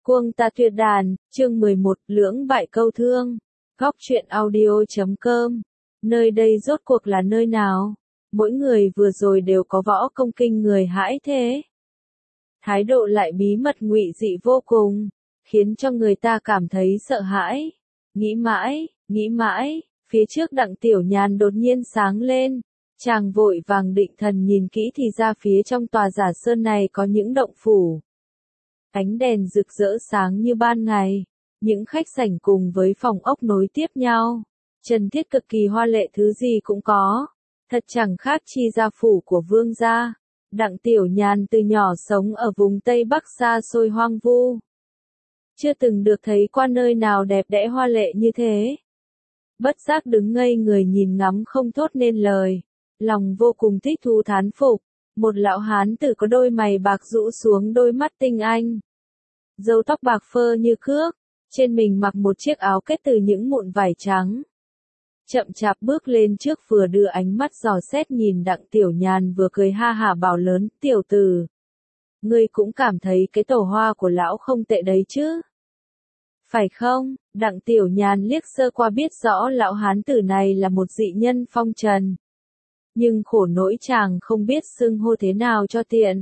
Cuồng ta tuyệt đàn, chương 11, lưỡng bại câu thương. Góc truyện audio.com. Nơi đây rốt cuộc là nơi nào? Mỗi người vừa rồi đều có võ công kinh người hãi thế. Thái độ lại bí mật ngụy dị vô cùng, khiến cho người ta cảm thấy sợ hãi. Nghĩ mãi, phía trước Đặng Tiểu Nhàn đột nhiên sáng lên. Chàng vội vàng định thần nhìn kỹ thì ra phía trong tòa giả sơn này có những động phủ. Ánh đèn rực rỡ sáng như ban ngày, những khách sảnh cùng với phòng ốc nối tiếp nhau, trần thiết cực kỳ hoa lệ, thứ gì cũng có, thật chẳng khác chi gia phủ của vương gia. Đặng Tiểu Nhàn từ nhỏ sống ở vùng Tây Bắc xa xôi hoang vu, chưa từng được thấy qua nơi nào đẹp đẽ hoa lệ như thế. Bất giác đứng ngây người nhìn ngắm không thốt nên lời, lòng vô cùng thích thú thán phục. Một lão hán tử có đôi mày bạc rũ xuống đôi mắt tinh anh, râu tóc bạc phơ như cước, trên mình mặc một chiếc áo kết từ những mụn vải trắng. Chậm chạp bước lên trước, vừa đưa ánh mắt dò xét nhìn Đặng Tiểu Nhàn vừa cười ha hả bảo lớn: "Tiểu tử, ngươi cũng cảm thấy cái tổ hoa của lão không tệ đấy chứ? Phải không?" Đặng Tiểu Nhàn liếc sơ qua biết rõ lão hán tử này là một dị nhân phong trần, nhưng khổ nỗi chàng không biết xưng hô thế nào cho tiện.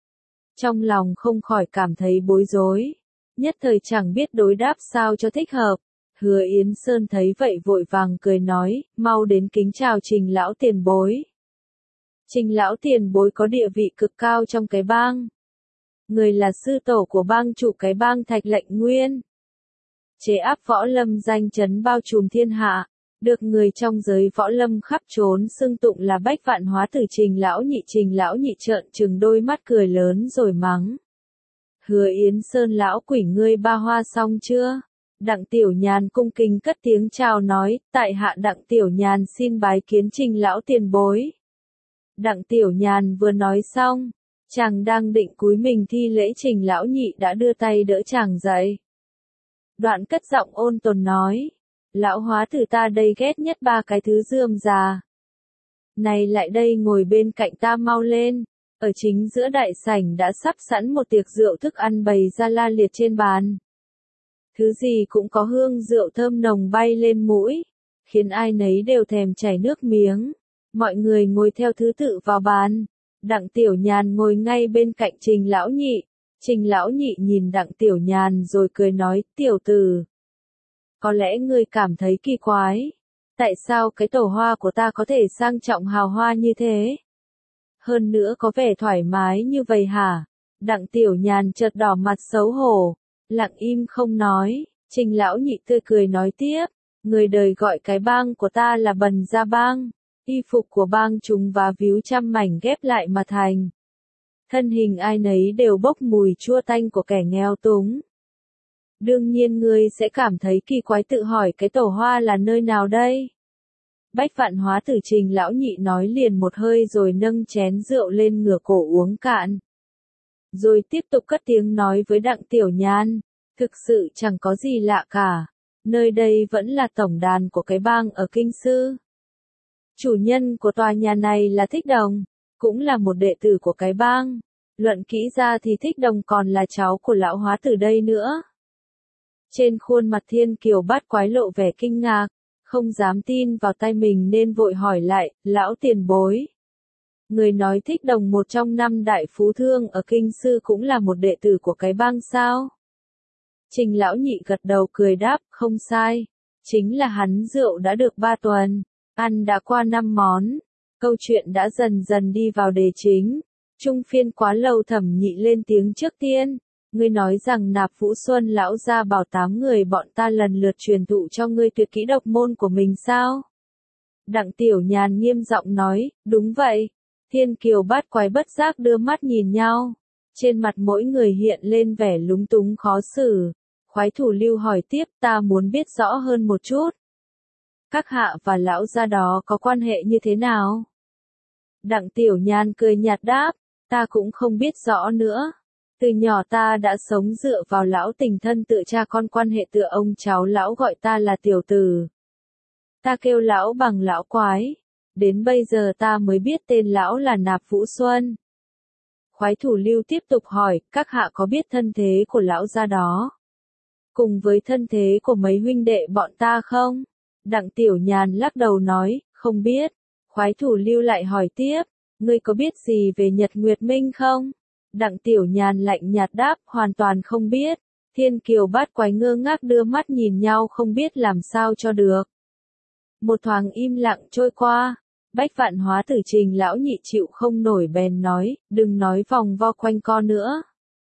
Trong lòng không khỏi cảm thấy bối rối, nhất thời chẳng biết đối đáp sao cho thích hợp. Hứa Yến Sơn thấy vậy vội vàng cười nói: "Mau đến kính chào Trình lão tiền bối." Trình lão tiền bối có địa vị cực cao trong cái bang. Người là sư tổ của bang chủ cái bang Thạch Lệnh Nguyên. Chế áp võ lâm danh chấn bao trùm thiên hạ, được người trong giới võ lâm khắp trốn xưng tụng là bách vạn hóa tử Trình lão nhị trợn trừng đôi mắt cười lớn rồi mắng: "Hứa Yến Sơn lão quỷ, ngươi ba hoa xong chưa?" Đặng Tiểu Nhàn cung kính cất tiếng chào nói: "Tại hạ Đặng Tiểu Nhàn xin bái kiến Trình lão tiền bối." Đặng Tiểu Nhàn vừa nói xong, chàng đang định cúi mình thi lễ, Trình lão nhị đã đưa tay đỡ chàng dậy. Đoạn cất giọng ôn tồn nói: "Lão hóa tử ta đây ghét nhất ba cái thứ rườm rà. Này, lại đây ngồi bên cạnh ta mau lên." Ở chính giữa đại sảnh đã sắp sẵn một tiệc rượu thức ăn bày ra la liệt trên bàn. Thứ gì cũng có hương rượu thơm nồng bay lên mũi, khiến ai nấy đều thèm chảy nước miếng. Mọi người ngồi theo thứ tự vào bàn. Đặng Tiểu Nhàn ngồi ngay bên cạnh Trình lão nhị. Trình lão nhị nhìn Đặng Tiểu Nhàn rồi cười nói: "Tiểu tử, có lẽ ngươi cảm thấy kỳ quái, tại sao cái tổ hoa của ta có thể sang trọng hào hoa như thế? Hơn nữa có vẻ thoải mái như vậy hả?" Đặng Tiểu Nhàn chợt đỏ mặt xấu hổ, lặng im không nói. Trình lão nhị tươi cười nói tiếp: "Người đời gọi cái bang của ta là Bần Gia Bang, y phục của bang chúng và víu trăm mảnh ghép lại mà thành. Thân hình ai nấy đều bốc mùi chua tanh của kẻ nghèo túng. Đương nhiên ngươi sẽ cảm thấy kỳ quái, tự hỏi cái tổ hoa là nơi nào đây?" Bách vạn hóa tử Trình lão nhị nói liền một hơi rồi nâng chén rượu lên ngửa cổ uống cạn. Rồi tiếp tục cất tiếng nói với Đặng Tiểu Nhàn: "Thực sự chẳng có gì lạ cả. Nơi đây vẫn là tổng đàn của cái bang ở Kinh Sư. Chủ nhân của tòa nhà này là Thích Đồng, cũng là một đệ tử của cái bang. Luận kỹ ra thì Thích Đồng còn là cháu của lão hóa tử đây nữa." Trên khuôn mặt Thiên Kiều Bát Quái lộ vẻ kinh ngạc, không dám tin vào tai mình nên vội hỏi lại: "Lão tiền bối, người nói Thích Đồng, một trong 5 đại phú thương ở Kinh Sư, cũng là một đệ tử của cái bang sao?" Trình lão nhị gật đầu cười đáp: "Không sai, chính là hắn. Rượu đã được 3 tuần, ăn đã qua 5 món." Câu chuyện đã dần dần đi vào đề chính. Trung phiên quá lâu, Thẩm Nhị lên tiếng trước tiên: "Ngươi nói rằng Nạp Vũ Xuân lão gia bảo 8 người bọn ta lần lượt truyền thụ cho ngươi tuyệt kỹ độc môn của mình sao?" Đặng Tiểu Nhàn nghiêm giọng nói: "Đúng vậy." Thiên Kiều Bát Quái bất giác đưa mắt nhìn nhau, trên mặt mỗi người hiện lên vẻ lúng túng khó xử. Khoái thủ lưu hỏi tiếp: "Ta muốn biết rõ hơn một chút. Các hạ và lão gia đó có quan hệ như thế nào?" Đặng Tiểu Nhàn cười nhạt đáp: "Ta cũng không biết rõ nữa. Từ nhỏ ta đã sống dựa vào lão, tình thân tựa cha con, quan hệ tựa ông cháu. Lão gọi ta là tiểu tử, ta kêu lão bằng lão quái. Đến bây giờ ta mới biết tên lão là Nạp Vũ Xuân." Khoái thủ Lưu tiếp tục hỏi, các hạ có biết thân thế của lão gia đó? Cùng với thân thế của mấy huynh đệ bọn ta không? Đặng Tiểu Nhàn lắc đầu nói, không biết. Khoái thủ Lưu lại hỏi tiếp, ngươi có biết gì về Nhật Nguyệt Minh không? Đặng Tiểu Nhàn lạnh nhạt đáp, hoàn toàn không biết. Thiên Kiều Bát Quái ngơ ngác đưa mắt nhìn nhau không biết làm sao cho được. Một thoáng im lặng trôi qua. Bách Vạn Hóa Tử Trình lão nhị chịu không nổi bèn nói, đừng nói vòng vo quanh co nữa.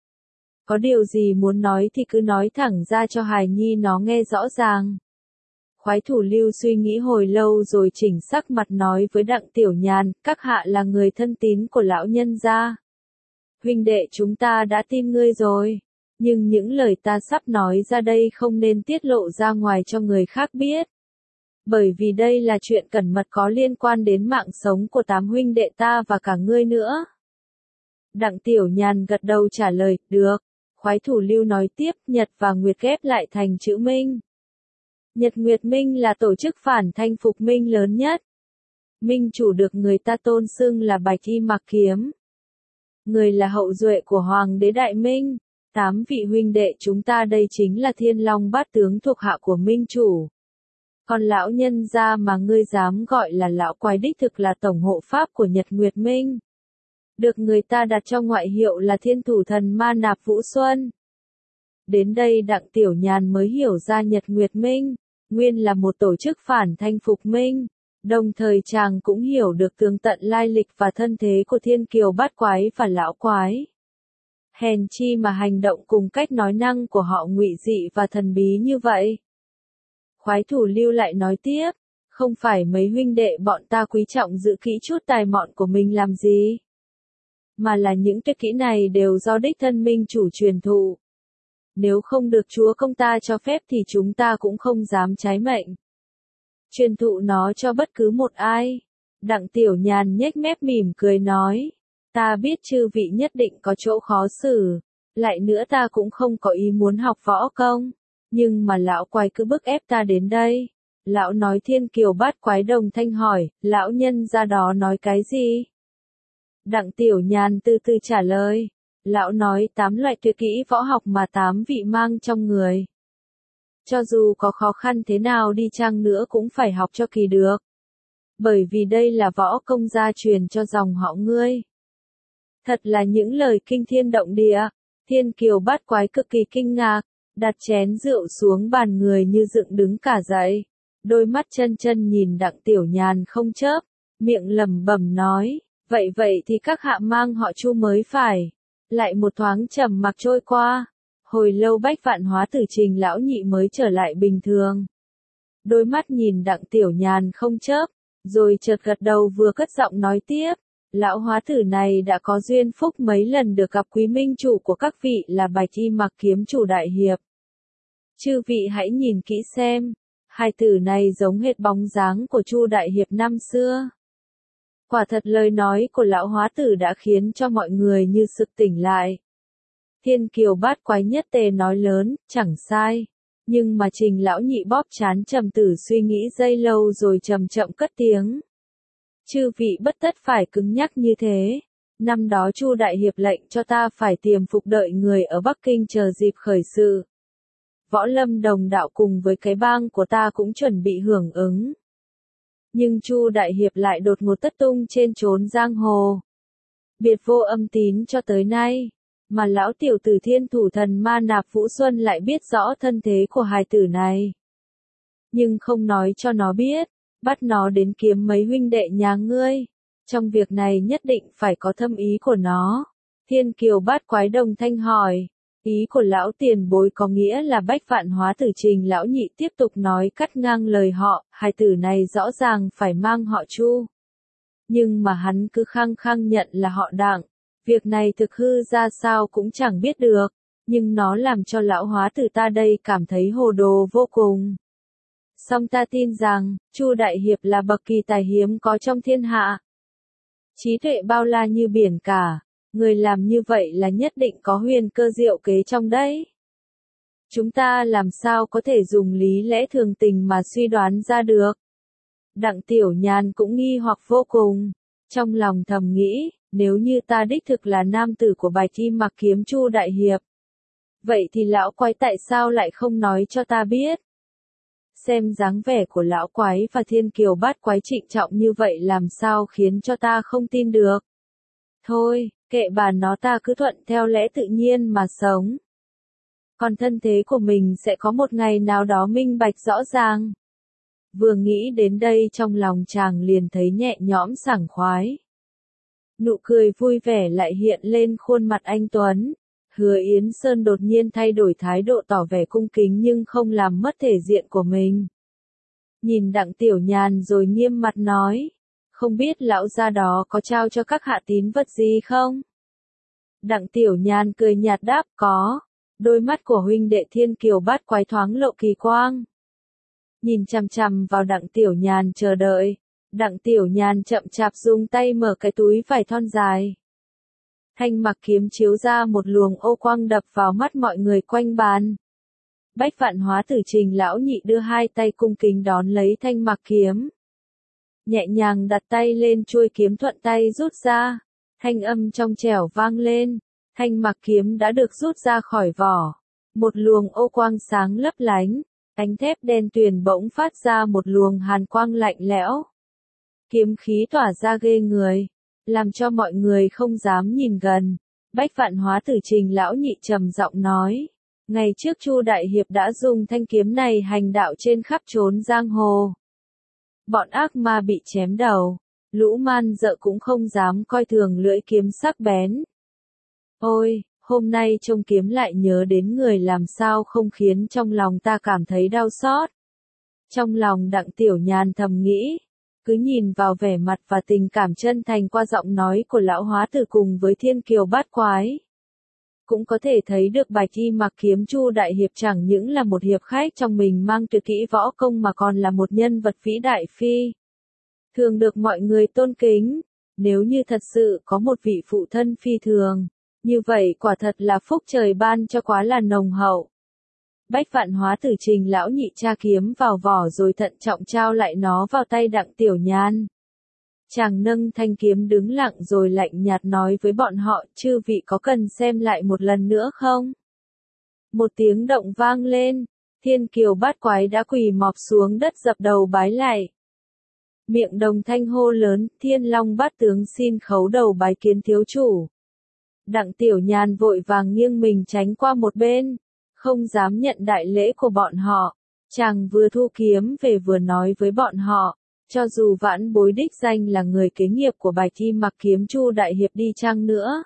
Có điều gì muốn nói thì cứ nói thẳng ra cho hài nhi nó nghe rõ ràng. Khoái thủ Lưu suy nghĩ hồi lâu rồi chỉnh sắc mặt nói với Đặng Tiểu Nhàn, các hạ là người thân tín của lão nhân gia. Huynh đệ chúng ta đã tin ngươi rồi, nhưng những lời ta sắp nói ra đây không nên tiết lộ ra ngoài cho người khác biết. Bởi vì đây là chuyện cẩn mật có liên quan đến mạng sống của 8 huynh đệ ta và cả ngươi nữa. Đặng Tiểu Nhàn gật đầu trả lời, được. Khoái thủ Lưu nói tiếp, Nhật và Nguyệt ghép lại thành chữ Minh. Nhật Nguyệt Minh là tổ chức phản thanh phục Minh lớn nhất. Minh chủ được người ta tôn xưng là Bạch Y Mặc Kiếm. Người là hậu duệ của Hoàng đế Đại Minh. 8 vị huynh đệ chúng ta đây chính là Thiên Long Bát Tướng thuộc hạ của Minh chủ. Còn lão nhân gia mà ngươi dám gọi là lão quái đích thực là tổng hộ pháp của Nhật Nguyệt Minh. Được người ta đặt cho ngoại hiệu là Thiên Thủ Thần Ma Nạp Vũ Xuân. Đến đây Đặng Tiểu Nhàn mới hiểu ra Nhật Nguyệt Minh, nguyên là một tổ chức phản thanh phục Minh. Đồng thời chàng cũng hiểu được tường tận lai lịch và thân thế của Thiên Kiều Bát Quái và lão quái. Hèn chi mà hành động cùng cách nói năng của họ ngụy dị và thần bí như vậy. Khoái thủ Lưu lại nói tiếp, không phải mấy huynh đệ bọn ta quý trọng giữ kỹ chút tài mọn của mình làm gì. Mà là những tuyệt kỹ này đều do đích thân Minh chủ truyền thụ. Nếu không được chúa công ta cho phép thì chúng ta cũng không dám trái mệnh. Truyền thụ nó cho bất cứ một ai. Đặng Tiểu Nhàn nhếch mép mỉm cười nói, ta biết chư vị nhất định có chỗ khó xử. Lại nữa ta cũng không có ý muốn học võ công. Nhưng mà lão quái cứ bức ép ta đến đây. Lão nói Thiên Kiều Bát Quái đồng thanh hỏi, lão nhân ra đó nói cái gì? Đặng Tiểu Nhàn từ từ trả lời. Lão nói 8 loại tuyệt kỹ võ học mà 8 vị mang trong người. Cho dù có khó khăn thế nào đi chăng nữa cũng phải học cho kỳ được. Bởi vì đây là võ công gia truyền cho dòng họ ngươi. Thật là những lời kinh thiên động địa. Thiên Kiều Bát Quái cực kỳ kinh ngạc. Đặt chén rượu xuống bàn người như dựng đứng cả dậy. Đôi mắt chân chân nhìn Đặng Tiểu Nhàn không chớp. Miệng lẩm bẩm nói. Vậy thì các hạ mang họ Chu mới phải. Lại một thoáng trầm mặc trôi qua. Hồi lâu Bách Vạn Hóa Tử Trình lão nhị mới trở lại bình thường. Đôi mắt nhìn Đặng Tiểu Nhàn không chớp. Rồi chợt gật đầu vừa cất giọng nói tiếp. Lão hóa tử này đã có duyên phúc mấy lần được gặp quý minh chủ của các vị là Bạch Y Mặc Kiếm chủ đại hiệp. Chư vị hãy nhìn kỹ xem. Hai tử này giống hệt bóng dáng của Chu đại hiệp năm xưa. Quả thật lời nói của lão hóa tử đã khiến cho mọi người như sực tỉnh lại. Thiên Kiều Bát Quái nhất tề nói lớn, chẳng sai. Nhưng mà Trình lão nhị bóp trán trầm tử suy nghĩ giây lâu rồi chậm chậm cất tiếng. Chư vị bất tất phải cứng nhắc như thế. Năm đó Chu đại hiệp lệnh cho ta phải tiềm phục đợi người ở Bắc Kinh chờ dịp khởi sự. Võ Lâm Đồng đạo cùng với cái bang của ta cũng chuẩn bị hưởng ứng. Nhưng Chu đại hiệp lại đột ngột tất tung trên chốn giang hồ. Biệt vô âm tín cho tới nay. Mà lão tiểu tử Thiên Thủ Thần Ma Nạp Vũ Xuân lại biết rõ thân thế của hài tử này. Nhưng không nói cho nó biết. Bắt nó đến kiếm mấy huynh đệ nhà ngươi. Trong việc này nhất định phải có thâm ý của nó. Thiên Kiều Bát Quái đồng thanh hỏi. Ý của lão tiền bối có nghĩa là Bách Vạn Hóa Tử Trình lão nhị tiếp tục nói cắt ngang lời họ, hài tử này rõ ràng phải mang họ Chu. Nhưng mà hắn cứ khăng khăng nhận là họ Đặng. Việc này thực hư ra sao cũng chẳng biết được, nhưng nó làm cho lão hóa tử ta đây cảm thấy hồ đồ vô cùng. Song ta tin rằng, Chu đại hiệp là bậc kỳ tài hiếm có trong thiên hạ. Trí tuệ bao la như biển cả. Người làm như vậy là nhất định có huyền cơ diệu kế trong đấy. Chúng ta làm sao có thể dùng lý lẽ thường tình mà suy đoán ra được. Đặng Tiểu Nhàn cũng nghi hoặc vô cùng. Trong lòng thầm nghĩ, nếu như ta đích thực là nam tử của bài thi mặc kiếm Chu đại hiệp. Vậy thì lão quái tại sao lại không nói cho ta biết? Xem dáng vẻ của lão quái và thiên kiều bát quái trịnh trọng như vậy làm sao khiến cho ta không tin được. Thôi, kệ bà nó, ta cứ thuận theo lẽ tự nhiên mà sống. Còn thân thế của mình sẽ có một ngày nào đó minh bạch rõ ràng. Vừa nghĩ đến đây trong lòng chàng liền thấy nhẹ nhõm sảng khoái. Nụ cười vui vẻ lại hiện lên khuôn mặt anh Tuấn. Hứa Yến Sơn đột nhiên thay đổi thái độ tỏ vẻ cung kính nhưng không làm mất thể diện của mình. Nhìn Đặng Tiểu Nhàn rồi nghiêm mặt nói, không biết lão gia đó có trao cho các hạ tín vật gì không? Đặng Tiểu Nhàn cười nhạt đáp có. Đôi mắt của huynh đệ thiên kiều bát quái thoáng lộ kỳ quang. Nhìn chằm chằm vào Đặng Tiểu Nhàn chờ đợi. Đặng Tiểu Nhàn chậm chạp dùng tay mở cái túi vải thon dài. Thanh mặc kiếm chiếu ra một luồng ô quang đập vào mắt mọi người quanh bàn. Bách Vạn Hóa Tử Trình lão nhị đưa hai tay cung kính đón lấy thanh mặc kiếm. Nhẹ nhàng đặt tay lên chuôi kiếm thuận tay rút ra. Thanh âm trong trẻo vang lên. Thanh mặc kiếm đã được rút ra khỏi vỏ. Một luồng ô quang sáng lấp lánh. Cánh thép đen tuyền bỗng phát ra một luồng hàn quang lạnh lẽo. Kiếm khí tỏa ra ghê người, làm cho mọi người không dám nhìn gần. Bách Vạn Hóa Tử Trình lão nhị trầm giọng nói, ngày trước Chu đại hiệp đã dùng thanh kiếm này hành đạo trên khắp chốn giang hồ. Bọn ác ma bị chém đầu, lũ man dợ cũng không dám coi thường lưỡi kiếm sắc bén. Ôi, hôm nay trông kiếm lại nhớ đến người làm sao không khiến trong lòng ta cảm thấy đau xót. Trong lòng Đặng Tiểu Nhàn thầm nghĩ, cứ nhìn vào vẻ mặt và tình cảm chân thành qua giọng nói của lão hóa tử cùng với thiên kiều bát quái. Cũng có thể thấy được bài thi mặc kiếm Chu đại hiệp chẳng những là một hiệp khách trong mình mang tuyệt kỹ võ công mà còn là một nhân vật vĩ đại phi thường được mọi người tôn kính. Nếu như thật sự có một vị phụ thân phi thường, như vậy quả thật là phúc trời ban cho quá là nồng hậu. Bách Vạn Hóa Tử Trình lão nhị tra kiếm vào vỏ rồi thận trọng trao lại nó vào tay Đặng Tiểu Nhàn. Chàng nâng thanh kiếm đứng lặng rồi lạnh nhạt nói với bọn họ, chư vị có cần xem lại một lần nữa không? Một tiếng động vang lên, thiên kiều bát quái đã quỳ mọp xuống đất dập đầu bái lạy. Miệng đồng thanh hô lớn, Thiên Long bát tướng xin khấu đầu bái kiến thiếu chủ. Đặng Tiểu Nhàn vội vàng nghiêng mình tránh qua một bên, không dám nhận đại lễ của bọn họ. Chàng vừa thu kiếm về vừa nói với bọn họ, cho dù vãn bối đích danh là người kế nghiệp của bài thi mặc kiếm Chu đại hiệp đi chăng nữa,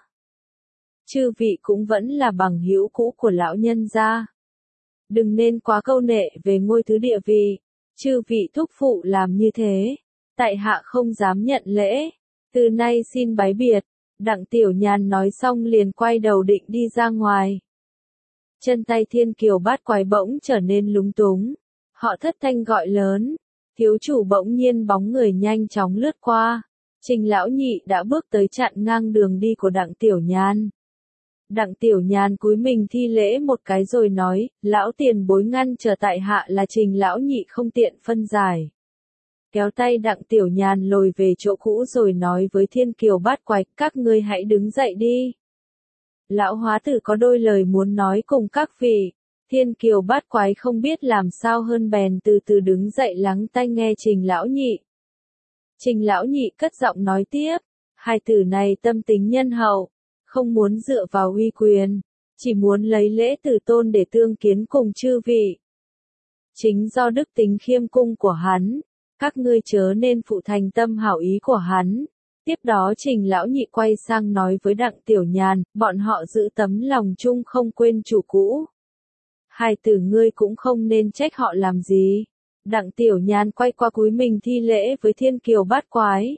chư vị cũng vẫn là bằng hữu cũ của lão nhân gia. Đừng nên quá câu nệ về ngôi thứ địa vị, chư vị thúc phụ làm như thế, tại hạ không dám nhận lễ, từ nay xin bái biệt. Đặng Tiểu Nhàn nói xong liền quay đầu định đi ra ngoài. Chân tay thiên kiều bát quái bỗng trở nên lúng túng. Họ thất thanh gọi lớn. Thiếu chủ bỗng nhiên bóng người nhanh chóng lướt qua. Trình lão nhị đã bước tới chặn ngang đường đi của Đặng Tiểu Nhàn. Đặng Tiểu Nhàn cúi mình thi lễ một cái rồi nói, lão tiền bối ngăn trở tại hạ là Trình lão nhị không tiện phân giải. Kéo tay Đặng Tiểu Nhàn lồi về chỗ cũ rồi nói với thiên kiều bát quái, các ngươi hãy đứng dậy đi. Lão hóa tử có đôi lời muốn nói cùng các vị. Thiên kiều bát quái không biết làm sao hơn bèn từ từ đứng dậy lắng tai nghe Trình lão nhị. Trình lão nhị cất giọng nói tiếp, hai tử này tâm tính nhân hậu, không muốn dựa vào uy quyền, chỉ muốn lấy lễ từ tôn để tương kiến cùng chư vị. Chính do đức tính khiêm cung của hắn, các ngươi chớ nên phụ thành tâm hảo ý của hắn. Tiếp đó Trình lão nhị quay sang nói với Đặng Tiểu Nhàn, bọn họ giữ tấm lòng chung không quên chủ cũ. Hai tử ngươi cũng không nên trách họ làm gì. Đặng Tiểu Nhàn quay qua cúi mình thi lễ với thiên kiều bát quái.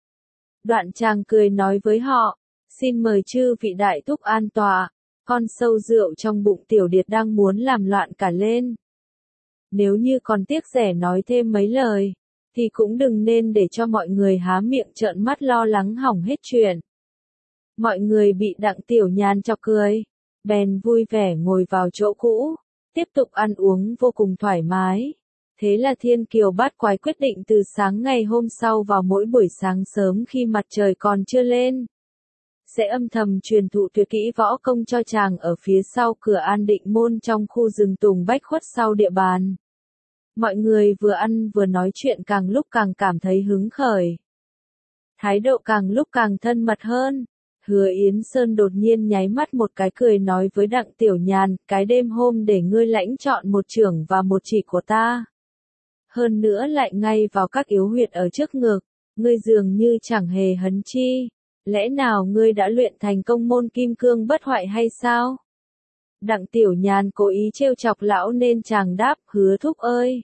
Đoạn chàng cười nói với họ, xin mời chư vị đại thúc an tọa, con sâu rượu trong bụng Tiểu Điệt đang muốn làm loạn cả lên. Nếu như còn tiếc rẻ nói thêm mấy lời, thì cũng đừng nên để cho mọi người há miệng trợn mắt lo lắng hỏng hết chuyện. Mọi người bị Đặng Tiểu Nhàn chọc cười, bèn vui vẻ ngồi vào chỗ cũ, tiếp tục ăn uống vô cùng thoải mái. Thế là thiên kiều bát quái quyết định từ sáng ngày hôm sau vào mỗi buổi sáng sớm khi mặt trời còn chưa lên, sẽ âm thầm truyền thụ tuyệt kỹ võ công cho chàng ở phía sau cửa An Định Môn trong khu rừng Tùng Bách Khuất sau địa bàn. Mọi người vừa ăn vừa nói chuyện càng lúc càng cảm thấy hứng khởi. Thái độ càng lúc càng thân mật hơn. Hứa Yến Sơn đột nhiên nháy mắt một cái cười nói với Đặng Tiểu Nhàn, cái đêm hôm để ngươi lãnh chọn một chưởng và một chỉ của ta. Hơn nữa lại ngay vào các yếu huyệt ở trước ngực, ngươi dường như chẳng hề hấn chi. Lẽ nào ngươi đã luyện thành công môn kim cương bất hoại hay sao? Đặng Tiểu Nhàn cố ý trêu chọc lão nên chàng đáp, Hứa thúc ơi.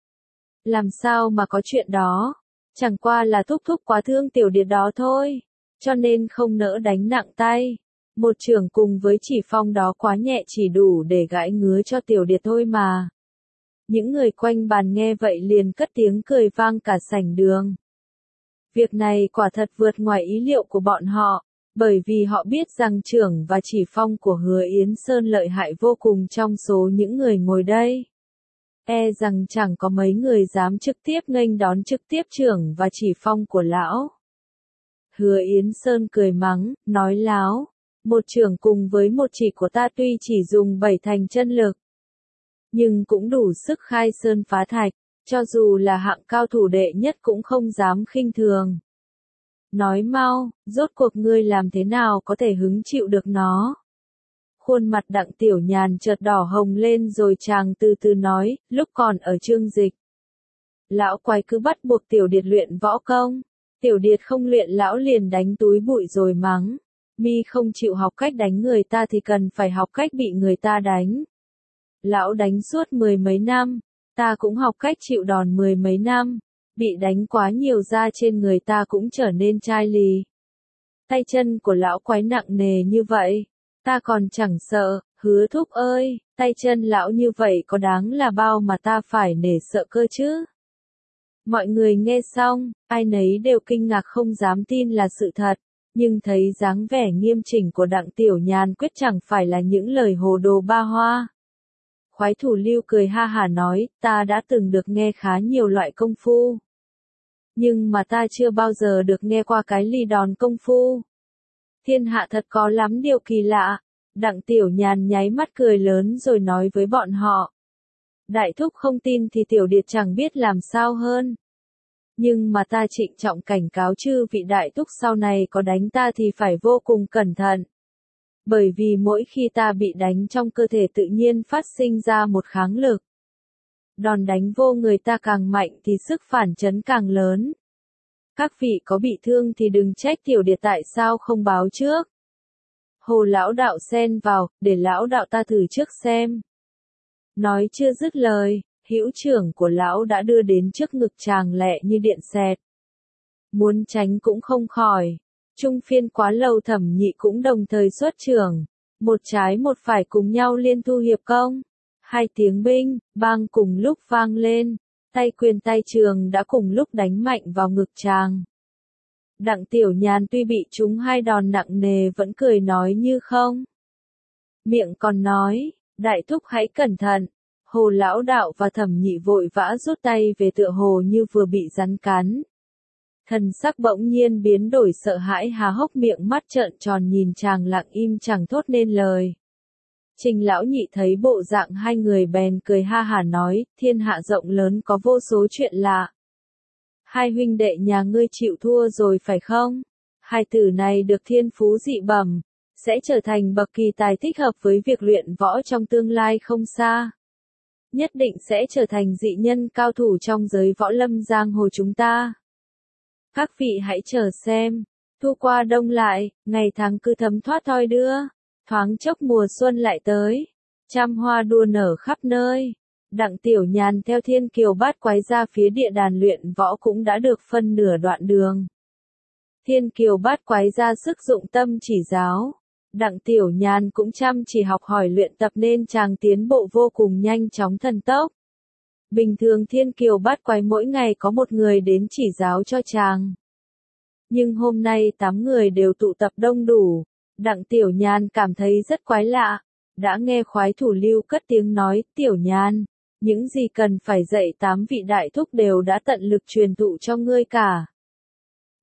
Làm sao mà có chuyện đó? Chẳng qua là thúc thúc quá thương Tiểu Điệt đó thôi, cho nên không nỡ đánh nặng tay. Một chưởng cùng với chỉ phong đó quá nhẹ chỉ đủ để gãi ngứa cho Tiểu Điệt thôi mà. Những người quanh bàn nghe vậy liền cất tiếng cười vang cả sảnh đường. Việc này quả thật vượt ngoài ý liệu của bọn họ, bởi vì họ biết rằng chưởng và chỉ phong của Hứa Yến Sơn lợi hại vô cùng trong số những người ngồi đây. E rằng chẳng có mấy người dám trực tiếp nghênh đón trực tiếp chưởng và chỉ phong của lão. Hứa Yến Sơn cười mắng, nói láo, một chưởng cùng với một chỉ của ta tuy chỉ dùng 7 thành chân lực, nhưng cũng đủ sức khai sơn phá thạch, cho dù là hạng cao thủ đệ nhất cũng không dám khinh thường. Nói mau, rốt cuộc ngươi làm thế nào có thể hứng chịu được nó? Khuôn mặt Đặng Tiểu Nhàn chợt đỏ hồng lên rồi chàng từ từ nói, lúc còn ở Trương Dịch. Lão quái cứ bắt buộc Tiểu Điệt luyện võ công. Tiểu Điệt không luyện lão liền đánh túi bụi rồi mắng. Mi không chịu học cách đánh người ta thì cần phải học cách bị người ta đánh. Lão đánh suốt 10 mấy năm, ta cũng học cách chịu đòn 10 mấy năm. Bị đánh quá nhiều da trên người ta cũng trở nên chai lì. Tay chân của lão quái nặng nề như vậy, ta còn chẳng sợ, Hứa thúc ơi, tay chân lão như vậy có đáng là bao mà ta phải nể sợ cơ chứ? Mọi người nghe xong, ai nấy đều kinh ngạc không dám tin là sự thật, nhưng thấy dáng vẻ nghiêm chỉnh của Đặng Tiểu Nhàn quyết chẳng phải là những lời hồ đồ ba hoa. Khoái Thủ Lưu cười ha hả nói, ta đã từng được nghe khá nhiều loại công phu, nhưng mà ta chưa bao giờ được nghe qua cái ly đòn công phu. Thiên hạ thật có lắm điều kỳ lạ. Đặng Tiểu Nhàn nháy mắt cười lớn rồi nói với bọn họ. Đại thúc không tin thì Tiểu Điệt chẳng biết làm sao hơn. Nhưng mà ta trịnh trọng cảnh cáo chư vị đại thúc sau này có đánh ta thì phải vô cùng cẩn thận. Bởi vì mỗi khi ta bị đánh trong cơ thể tự nhiên phát sinh ra một kháng lực. Đòn đánh vô người ta càng mạnh thì sức phản chấn càng lớn. Các vị có bị thương thì đừng trách Tiểu Điệt tại sao không báo trước. Hồ lão đạo xen vào, để lão đạo ta thử trước xem. Nói chưa dứt lời, hữu trưởng của lão đã đưa đến trước ngực chàng lẹ như điện xẹt. Muốn tránh cũng không khỏi. Trung phiên quá lâu Thẩm Nhị cũng đồng thời xuất trưởng. Một trái một phải cùng nhau liên thu hiệp công. Hai tiếng binh, bang cùng lúc vang lên. Tay quyền tay trường đã cùng lúc đánh mạnh vào ngực chàng. Đặng Tiểu Nhàn tuy bị trúng hai đòn nặng nề vẫn cười nói như không. Miệng còn nói, đại thúc hãy cẩn thận. Hồ lão đạo và Thẩm Nhị vội vã rút tay về tựa hồ như vừa bị rắn cắn. Thần sắc bỗng nhiên biến đổi sợ hãi há hốc miệng mắt trợn tròn nhìn chàng lặng im chẳng thốt nên lời. Trình lão nhị thấy bộ dạng hai người bèn cười ha hả nói, thiên hạ rộng lớn có vô số chuyện lạ. Hai huynh đệ nhà ngươi chịu thua rồi phải không? Hai tử này được thiên phú dị bẩm, sẽ trở thành bậc kỳ tài thích hợp với việc luyện võ trong tương lai không xa. Nhất định sẽ trở thành dị nhân cao thủ trong giới võ lâm giang hồ chúng ta. Các vị hãy chờ xem, thu qua đông lại, ngày tháng cứ thấm thoát thoi đưa, thoáng chốc mùa xuân lại tới, trăm hoa đua nở khắp nơi. Đặng Tiểu Nhàn theo Thiên Kiều Bát Quái ra phía địa đàn luyện võ cũng đã được phân nửa đoạn đường. Thiên Kiều Bát Quái ra sức dụng tâm chỉ giáo. Đặng Tiểu Nhàn cũng chăm chỉ học hỏi luyện tập nên chàng tiến bộ vô cùng nhanh chóng thần tốc. Bình thường Thiên Kiều Bát Quái mỗi ngày có một người đến chỉ giáo cho chàng. Nhưng hôm nay 8 người đều tụ tập đông đủ. Đặng Tiểu Nhàn cảm thấy rất quái lạ. Đã nghe Khoái Thủ Lưu cất tiếng nói, Tiểu Nhàn, những gì cần phải dạy 8 vị đại thúc đều đã tận lực truyền thụ cho ngươi cả.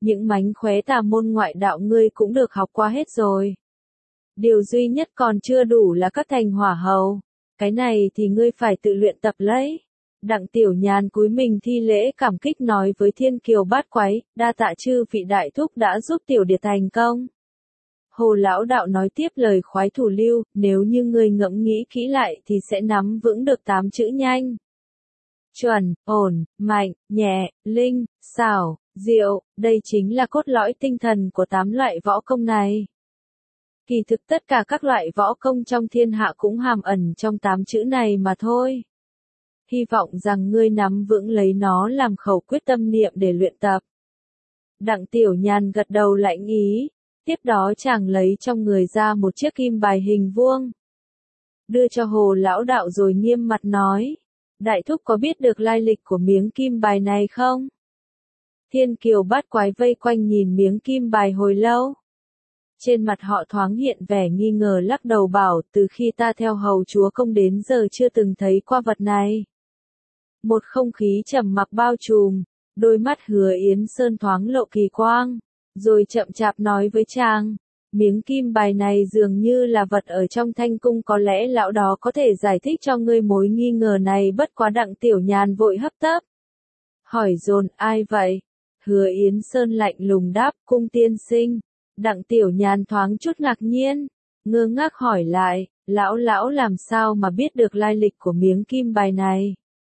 Những mánh khóe tà môn ngoại đạo ngươi cũng được học qua hết rồi. Điều duy nhất còn chưa đủ là các thành hỏa hầu. Cái này thì ngươi phải tự luyện tập lấy. Đặng Tiểu Nhàn cúi mình thi lễ cảm kích nói với Thiên Kiều Bát Quái, đa tạ chư vị đại thúc đã giúp tiểu điệt thành công. Hồ lão đạo nói tiếp lời khoái thủ lưu, nếu như ngươi ngẫm nghĩ kỹ lại thì sẽ nắm vững được 8 chữ nhanh. Chuẩn, ổn, mạnh, nhẹ, linh, xảo, diệu, đây chính là cốt lõi tinh thần của 8 loại võ công này. Kỳ thực tất cả các loại võ công trong thiên hạ cũng hàm ẩn trong 8 chữ này mà thôi. Hy vọng rằng ngươi nắm vững lấy nó làm khẩu quyết tâm niệm để luyện tập. Đặng Tiểu Nhàn gật đầu lãnh ý, tiếp đó chàng lấy trong người ra một chiếc kim bài hình vuông. Đưa cho Hồ lão đạo rồi nghiêm mặt nói, đại thúc có biết được lai lịch của miếng kim bài này không? Thiên Kiều Bát Quái vây quanh nhìn miếng kim bài hồi lâu. Trên mặt họ thoáng hiện vẻ nghi ngờ lắc đầu bảo từ khi ta theo hầu chúa công đến giờ chưa từng thấy qua vật này. Một không khí trầm mặc bao trùm, đôi mắt Hứa Yến Sơn thoáng lộ kỳ quang, rồi chậm chạp nói với chàng, miếng kim bài này dường như là vật ở trong thanh cung, có lẽ lão đó có thể giải thích cho ngươi mối nghi ngờ này. Bất quá Đặng Tiểu Nhàn vội hấp tấp. Hỏi dồn ai vậy? Hứa Yến Sơn lạnh lùng đáp, cung tiên sinh. Đặng Tiểu Nhàn thoáng chút ngạc nhiên, ngơ ngác hỏi lại, lão làm sao mà biết được lai lịch của miếng kim bài này?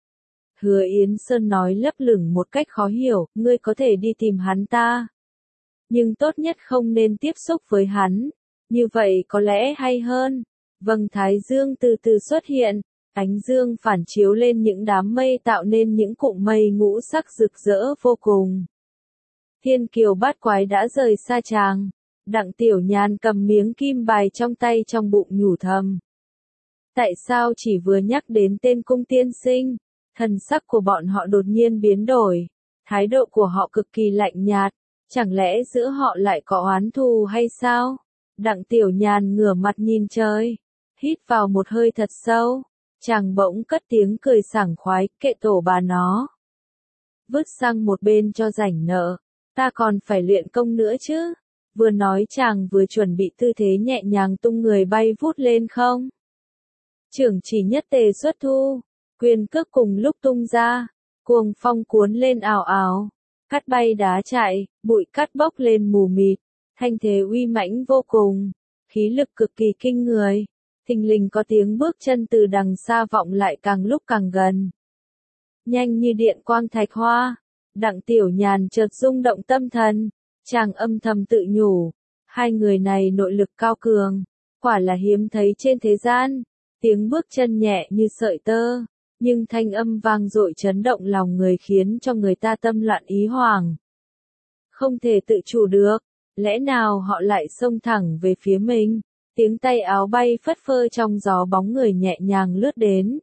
Hứa Yến Sơn nói lấp lửng một cách khó hiểu, ngươi có thể đi tìm hắn ta. Nhưng tốt nhất không nên tiếp xúc với hắn, như vậy có lẽ hay hơn. Vầng thái dương từ từ xuất hiện, ánh dương phản chiếu lên những đám mây tạo nên những cụm mây ngũ sắc rực rỡ vô cùng. Thiên Kiều Bát Quái đã rời xa chàng, Đặng Tiểu Nhàn cầm miếng kim bài trong tay trong bụng nhủ thầm. Tại sao chỉ vừa nhắc đến tên cung tiên sinh, thần sắc của bọn họ đột nhiên biến đổi, thái độ của họ cực kỳ lạnh nhạt, chẳng lẽ giữa họ lại có oán thù hay sao? Đặng Tiểu Nhàn ngửa mặt nhìn trời, hít vào một hơi thật sâu, chàng bỗng cất tiếng cười sảng khoái, kệ tổ bà nó. Vứt sang một bên cho rảnh nợ, ta còn phải luyện công nữa chứ. Vừa nói chàng vừa chuẩn bị tư thế nhẹ nhàng tung người bay vút lên không. Trưởng chỉ nhất tề xuất thu, quyền cước cùng lúc tung ra, cuồng phong cuốn lên ào ào, cát bay đá chạy, bụi cát bốc lên mù mịt, thanh thế uy mãnh vô cùng, khí lực cực kỳ kinh người. Thình lình có tiếng bước chân từ đằng xa vọng lại càng lúc càng gần. Nhanh như điện quang thạch hoa, Đặng Tiểu Nhàn chợt rung động tâm thần, chàng âm thầm tự nhủ, hai người này nội lực cao cường, quả là hiếm thấy trên thế gian. Tiếng bước chân nhẹ như sợi tơ, nhưng thanh âm vang dội chấn động lòng người khiến cho người ta tâm loạn ý hoảng. Không thể tự chủ được, lẽ nào họ lại xông thẳng về phía mình? Tiếng tay áo bay phất phơ trong gió, bóng người nhẹ nhàng lướt đến.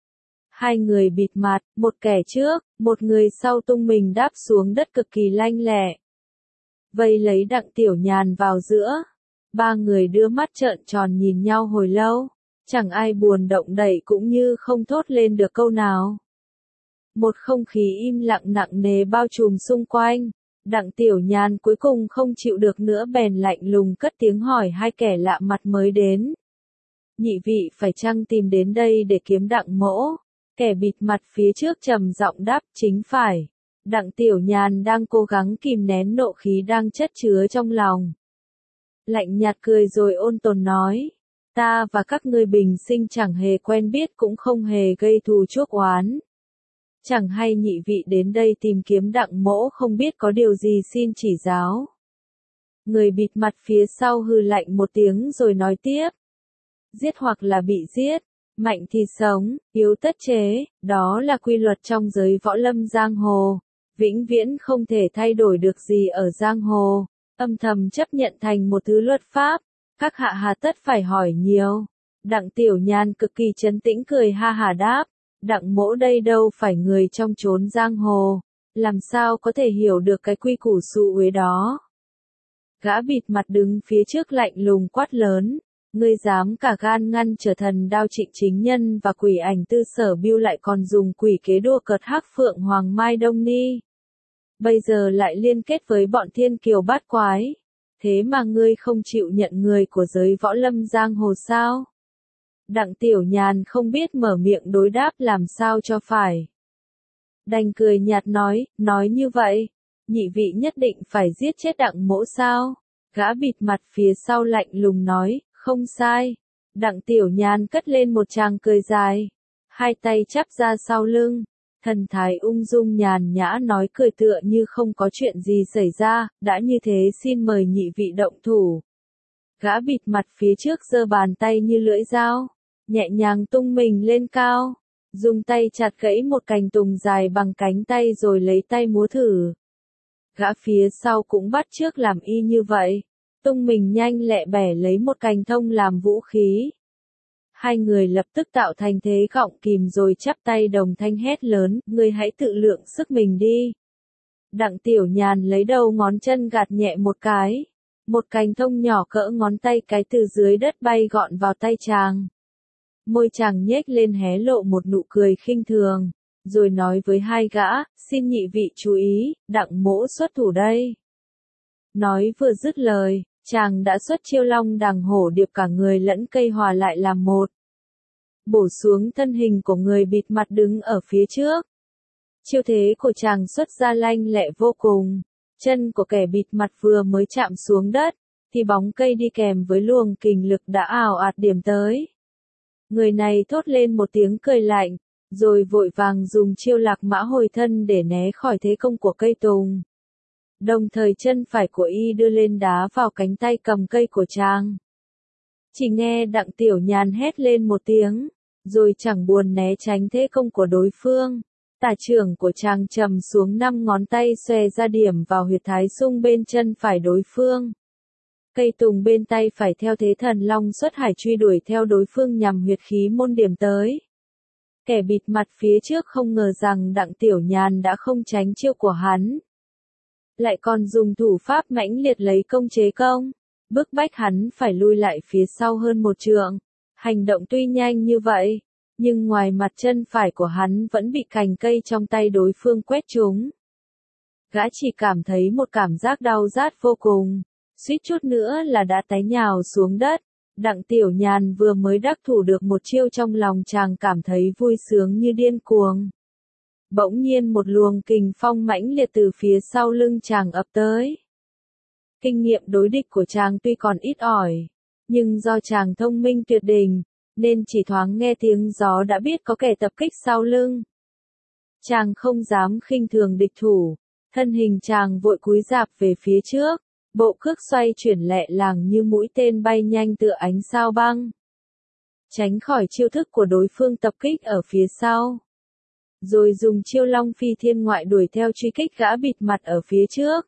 Hai người bịt mặt, một kẻ trước, một người sau tung mình đáp xuống đất cực kỳ lanh lẹ. Vây lấy Đặng Tiểu Nhàn vào giữa. Ba người đưa mắt trợn tròn nhìn nhau hồi lâu, chẳng ai buồn động đậy cũng như không thốt lên được câu nào. Một không khí im lặng nặng nề bao trùm xung quanh. Đặng Tiểu Nhàn cuối cùng không chịu được nữa bèn lạnh lùng cất tiếng hỏi hai kẻ lạ mặt mới đến. Nhị vị phải chăng tìm đến đây để kiếm Đặng mỗ? Kẻ bịt mặt phía trước trầm giọng đáp, chính phải. Đặng Tiểu Nhàn đang cố gắng kìm nén nộ khí đang chất chứa trong lòng. Lạnh nhạt cười rồi ôn tồn nói, ta và các ngươi bình sinh chẳng hề quen biết cũng không hề gây thù chuốc oán. Chẳng hay nhị vị đến đây tìm kiếm Đặng mỗ không biết có điều gì xin chỉ giáo. Người bịt mặt phía sau hừ lạnh một tiếng rồi nói tiếp. Giết hoặc là bị giết, mạnh thì sống, yếu tất chế, đó là quy luật trong giới võ lâm giang hồ, vĩnh viễn không thể thay đổi được gì ở giang hồ, âm thầm chấp nhận thành một thứ luật pháp, các hạ hà tất phải hỏi nhiều. Đặng Tiểu Nhàn cực kỳ trấn tĩnh cười ha hà đáp, Đặng mỗ đây đâu phải người trong chốn giang hồ, làm sao có thể hiểu được cái quy củ xụ uế đó. Gã bịt mặt đứng phía trước lạnh lùng quát lớn, ngươi dám cả gan ngăn trở Thần Đao Trịnh Chính Nhân và Quỷ Ảnh Tư Sở Bưu, lại còn dùng quỷ kế đua cợt Hắc Phượng Hoàng Mai Đông Ni. bây giờ lại liên kết với bọn thiên kiều bát quái. Thế mà ngươi không chịu nhận người của giới võ lâm giang hồ sao? Đặng Tiểu Nhàn không biết mở miệng đối đáp làm sao cho phải. Đành cười nhạt nói như vậy, nhị vị nhất định phải giết chết Đặng mỗ sao? Gã bịt mặt phía sau lạnh lùng nói, không sai. Đặng Tiểu Nhàn cất lên một tràng cười dài, hai tay chắp ra sau lưng, thần thái ung dung nhàn nhã nói cười tựa như không có chuyện gì xảy ra, đã như thế xin mời nhị vị động thủ. Gã bịt mặt phía trước giơ bàn tay như lưỡi dao, nhẹ nhàng tung mình lên cao, dùng tay chặt gãy một cành tùng dài bằng cánh tay rồi lấy tay múa thử. Gã phía sau cũng bắt chước làm y như vậy, tung mình nhanh lẹ bẻ lấy một cành thông làm vũ khí. Hai người lập tức tạo thành thế gọng kìm rồi chắp tay đồng thanh hét lớn, ngươi hãy tự lượng sức mình đi. Đặng Tiểu Nhàn lấy đầu ngón chân gạt nhẹ một cái, một cành thông nhỏ cỡ ngón tay cái từ dưới đất bay gọn vào tay chàng. Môi chàng nhếch lên hé lộ một nụ cười khinh thường, rồi nói với hai gã, xin nhị vị chú ý, Đặng mỗ xuất thủ đây. Nói vừa dứt lời, chàng đã xuất chiêu long đằng hổ điệp cả người lẫn cây hòa lại làm một. Bổ xuống thân hình của người bịt mặt đứng ở phía trước. Chiêu thế của chàng xuất ra lanh lẹ vô cùng, chân của kẻ bịt mặt vừa mới chạm xuống đất, thì bóng cây đi kèm với luồng kình lực đã ào ạt điểm tới. Người này thốt lên một tiếng cười lạnh, rồi vội vàng dùng chiêu lạc mã hồi thân để né khỏi thế công của cây tùng. Đồng thời chân phải của y đưa lên đá vào cánh tay cầm cây của chàng. Chỉ nghe Đặng Tiểu Nhàn hét lên một tiếng, rồi chẳng buồn né tránh thế công của đối phương. Tả trưởng của chàng trầm xuống 5 ngón tay xòe ra điểm vào huyệt thái sung bên chân phải đối phương. Cây tùng bên tay phải theo thế thần long xuất hải truy đuổi theo đối phương nhằm huyệt khí môn điểm tới. Kẻ bịt mặt phía trước không ngờ rằng Đặng Tiểu Nhàn đã không tránh chiêu của hắn, lại còn dùng thủ pháp mãnh liệt lấy công chế công, bức bách hắn phải lui lại phía sau hơn một trượng. Hành động tuy nhanh như vậy, nhưng ngoài mặt chân phải của hắn vẫn bị cành cây trong tay đối phương quét trúng. Gã chỉ cảm thấy một cảm giác đau rát vô cùng, suýt chút nữa là đã té nhào xuống đất. Đặng Tiểu Nhàn vừa mới đắc thủ được một chiêu, trong lòng chàng cảm thấy vui sướng như điên cuồng. Bỗng nhiên một luồng kình phong mãnh liệt từ phía sau lưng chàng ập tới. Kinh nghiệm đối địch của chàng tuy còn ít ỏi, nhưng do chàng thông minh tuyệt đỉnh, nên chỉ thoáng nghe tiếng gió đã biết có kẻ tập kích sau lưng. Chàng không dám khinh thường địch thủ, thân hình chàng vội cúi rạp về phía trước, bộ cước xoay chuyển lẹ làng như mũi tên bay nhanh tựa ánh sao băng. Tránh khỏi chiêu thức của đối phương tập kích ở phía sau. Rồi dùng chiêu long phi thiên ngoại đuổi theo truy kích gã bịt mặt ở phía trước.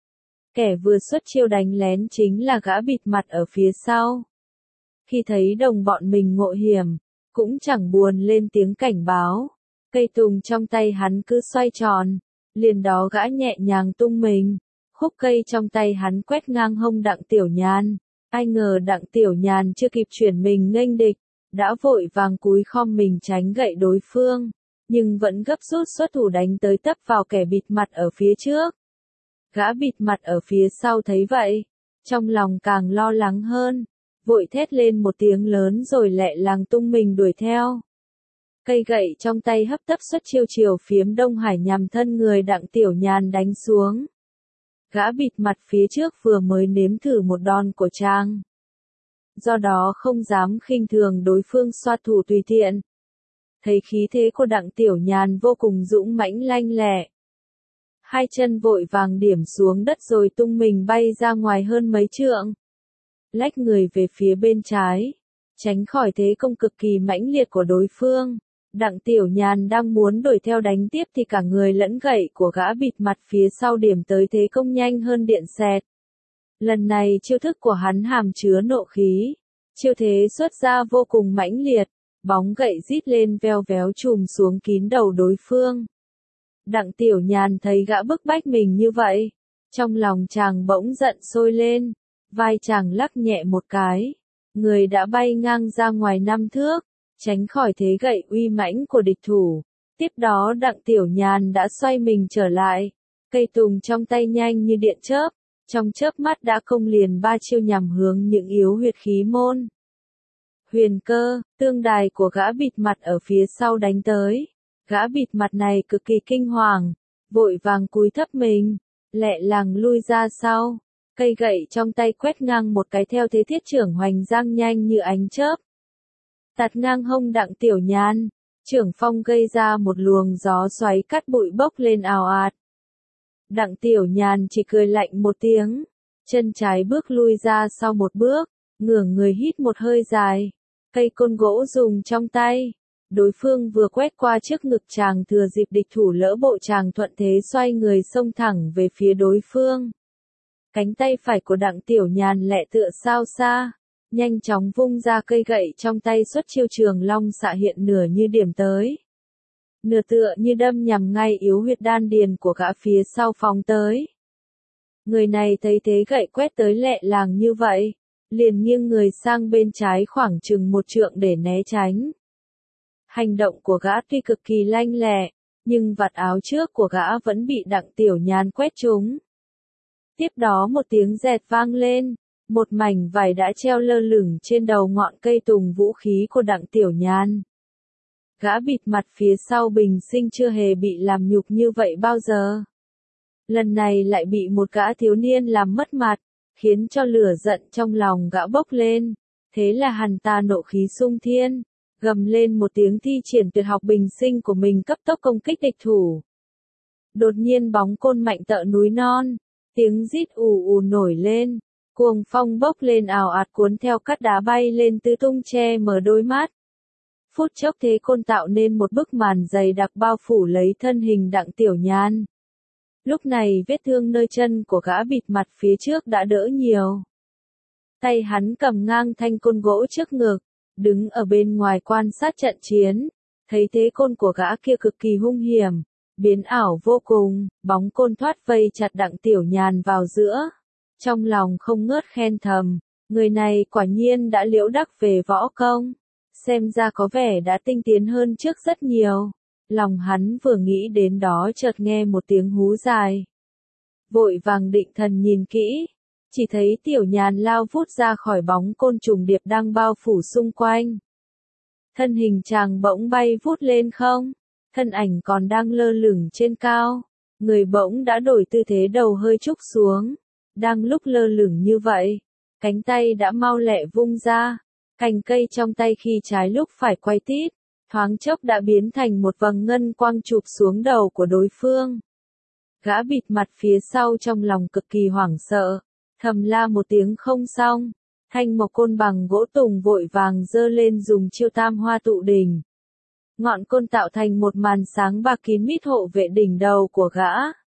Kẻ vừa xuất chiêu đánh lén chính là gã bịt mặt ở phía sau. Khi thấy đồng bọn mình ngộ hiểm, cũng chẳng buồn lên tiếng cảnh báo. Cây tùng trong tay hắn cứ xoay tròn, liền đó gã nhẹ nhàng tung mình. Khúc cây trong tay hắn quét ngang hông Đặng Tiểu Nhàn. Ai ngờ Đặng Tiểu Nhàn chưa kịp chuyển mình nghênh địch, đã vội vàng cúi khom mình tránh gậy đối phương, nhưng vẫn gấp rút xuất thủ đánh tới tấp vào kẻ bịt mặt ở phía trước. Gã bịt mặt ở phía sau thấy vậy, trong lòng càng lo lắng hơn, vội thét lên một tiếng lớn rồi lẹ làng tung mình đuổi theo. Cây gậy trong tay hấp tấp xuất chiêu chiều phiếm Đông Hải nhằm thân người Đặng Tiểu Nhàn đánh xuống. Gã bịt mặt phía trước vừa mới nếm thử một đòn của chàng, do đó không dám khinh thường đối phương xoa thủ tùy tiện. Thấy khí thế của Đặng Tiểu Nhàn vô cùng dũng mãnh lanh lẹ, hai chân vội vàng điểm xuống đất rồi tung mình bay ra ngoài hơn mấy trượng, lách người về phía bên trái, tránh khỏi thế công cực kỳ mãnh liệt của đối phương. Đặng Tiểu Nhàn đang muốn đuổi theo đánh tiếp thì cả người lẫn gậy của gã bịt mặt phía sau điểm tới thế công nhanh hơn điện xẹt. Lần này chiêu thức của hắn hàm chứa nộ khí, chiêu thế xuất ra vô cùng mãnh liệt, bóng gậy rít lên veo véo chùm xuống kín đầu đối phương. Đặng Tiểu Nhàn thấy gã bức bách mình như vậy, trong lòng chàng bỗng giận sôi lên, vai chàng lắc nhẹ một cái, người đã bay ngang ra ngoài 5 thước, tránh khỏi thế gậy uy mãnh của địch thủ. Tiếp đó Đặng Tiểu Nhàn đã xoay mình trở lại, Cây tùng trong tay nhanh như điện chớp, trong chớp mắt đã công liền 3 chiêu nhằm hướng những yếu huyệt khí môn. Huyền Cơ, tương đài của gã bịt mặt ở phía sau đánh tới. Gã bịt mặt này cực kỳ kinh hoàng, vội vàng cúi thấp mình, lẹ làng lui ra sau. Cây gậy trong tay quét ngang một cái theo thế thiết trưởng hoành giang nhanh như ánh chớp. Tạt ngang hông Đặng Tiểu Nhàn, trưởng phong gây ra một luồng gió xoáy cắt bụi bốc lên ào ạt. Đặng Tiểu Nhàn chỉ cười lạnh một tiếng, chân trái bước lui ra sau một bước, ngửa người hít một hơi dài. Cây côn gỗ dùng trong tay, đối phương vừa quét qua trước ngực chàng thừa dịp địch thủ lỡ bộ chàng thuận thế xoay người xông thẳng về phía đối phương. Cánh tay phải của Đặng Tiểu Nhàn lẹ tựa sao xa, nhanh chóng vung ra cây gậy trong tay xuất chiêu Trường Long xạ hiện nửa như điểm tới. Nửa tựa như đâm nhằm ngay yếu huyệt đan điền của gã phía sau phóng tới. Người này thấy thế gậy quét tới lẹ làng như vậy, liền nghiêng người sang bên trái khoảng chừng 1 trượng để né tránh. Hành động của gã tuy cực kỳ lanh lẹ, nhưng vạt áo trước của gã vẫn bị Đặng Tiểu Nhàn quét trúng. Tiếp đó một tiếng rẹt vang lên, một mảnh vải đã treo lơ lửng trên đầu ngọn cây tùng vũ khí của Đặng Tiểu Nhàn. Gã bịt mặt phía sau bình sinh chưa hề bị làm nhục như vậy bao giờ. Lần này lại bị một gã thiếu niên làm mất mặt, khiến cho lửa giận trong lòng gã bốc lên. Thế là hắn ta nộ khí sung thiên, gầm lên một tiếng thi triển tuyệt học bình sinh của mình cấp tốc công kích địch thủ. Đột nhiên bóng côn mạnh tợ núi non, tiếng rít ù ù nổi lên, cuồng phong bốc lên ào ạt cuốn theo cát đá bay lên tứ tung che mở đôi mắt. Phút chốc thế côn tạo nên một bức màn dày đặc bao phủ lấy thân hình Đặng Tiểu Nhàn. Lúc này vết thương nơi chân của gã bịt mặt phía trước đã đỡ nhiều. Tay hắn cầm ngang thanh côn gỗ trước ngực, đứng ở bên ngoài quan sát trận chiến, thấy thế côn của gã kia cực kỳ hung hiểm, biến ảo vô cùng, bóng côn thoát vây chặt Đặng Tiểu Nhàn vào giữa. Trong lòng không ngớt khen thầm, người này quả nhiên đã liễu đắc về võ công, xem ra có vẻ đã tinh tiến hơn trước rất nhiều. Lòng hắn vừa nghĩ đến đó chợt nghe một tiếng hú dài. Vội vàng định thần nhìn kỹ, chỉ thấy Tiểu Nhàn lao vút ra khỏi bóng côn trùng điệp đang bao phủ xung quanh. Thân hình chàng bỗng bay vút lên không, thân ảnh còn đang lơ lửng trên cao, người bỗng đã đổi tư thế đầu hơi trúc xuống. Đang lúc lơ lửng như vậy, cánh tay đã mau lẹ vung ra, cành cây trong tay khi trái lúc phải quay tít, thoáng chốc đã biến thành một vầng ngân quang chụp xuống đầu của đối phương. Gã bịt mặt phía sau trong lòng cực kỳ hoảng sợ, thầm la một tiếng không xong, thanh một côn bằng gỗ tùng vội vàng giơ lên dùng chiêu tam hoa tụ đỉnh. Ngọn côn tạo thành một màn sáng bạc kín mít hộ vệ đỉnh đầu của gã.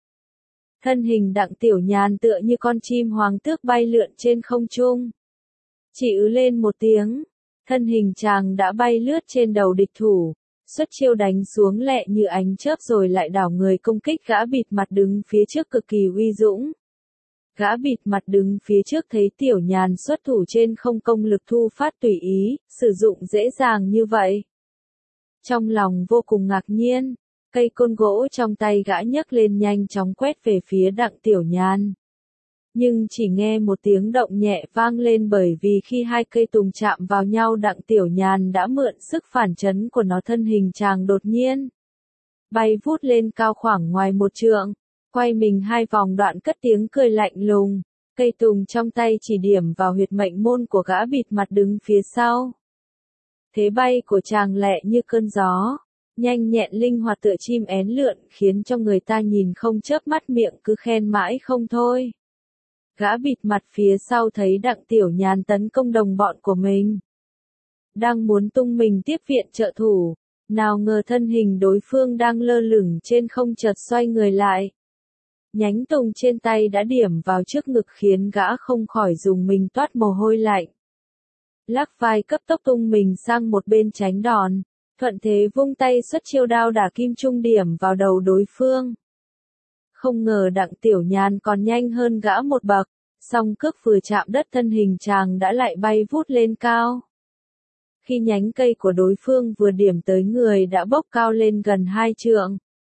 Thân hình Đặng Tiểu Nhàn tựa như con chim hoàng tước bay lượn trên không trung. Chỉ ứ lên một tiếng, thân hình chàng đã bay lướt trên đầu địch thủ, xuất chiêu đánh xuống lẹ như ánh chớp rồi lại đảo người công kích gã bịt mặt đứng phía trước cực kỳ uy dũng. Gã bịt mặt đứng phía trước thấy Tiểu Nhàn xuất thủ trên không công lực thu phát tùy ý, sử dụng dễ dàng như vậy. Trong lòng vô cùng ngạc nhiên, cây côn gỗ trong tay gã nhấc lên nhanh chóng quét về phía Đặng Tiểu Nhàn. Nhưng chỉ nghe một tiếng động nhẹ vang lên bởi vì khi hai cây tùng chạm vào nhau Đặng Tiểu Nhàn đã mượn sức phản chấn của nó, thân hình chàng đột nhiên bay vút lên cao khoảng ngoài 1 trượng, quay mình 2 vòng đoạn cất tiếng cười lạnh lùng, cây tùng trong tay chỉ điểm vào huyệt mệnh môn của gã bịt mặt đứng phía sau. Thế bay của chàng lẹ như cơn gió, nhanh nhẹn linh hoạt tựa chim én lượn khiến cho người ta nhìn không chớp mắt miệng cứ khen mãi không thôi. Gã bịt mặt phía sau thấy Đặng Tiểu Nhàn tấn công đồng bọn của mình, đang muốn tung mình tiếp viện trợ thủ, nào ngờ thân hình đối phương đang lơ lửng trên không chợt xoay người lại. Nhánh tùng trên tay đã điểm vào trước ngực khiến gã không khỏi dùng mình toát mồ hôi lạnh. Lắc vai cấp tốc tung mình sang một bên tránh đòn, thuận thế vung tay xuất chiêu đao đả kim trung điểm vào đầu đối phương. Không ngờ Đặng Tiểu Nhàn còn nhanh hơn gã một bậc, song cước vừa chạm đất thân hình chàng đã lại bay vút lên cao. Khi nhánh cây của đối phương vừa điểm tới người đã bốc cao lên gần 2 trượng.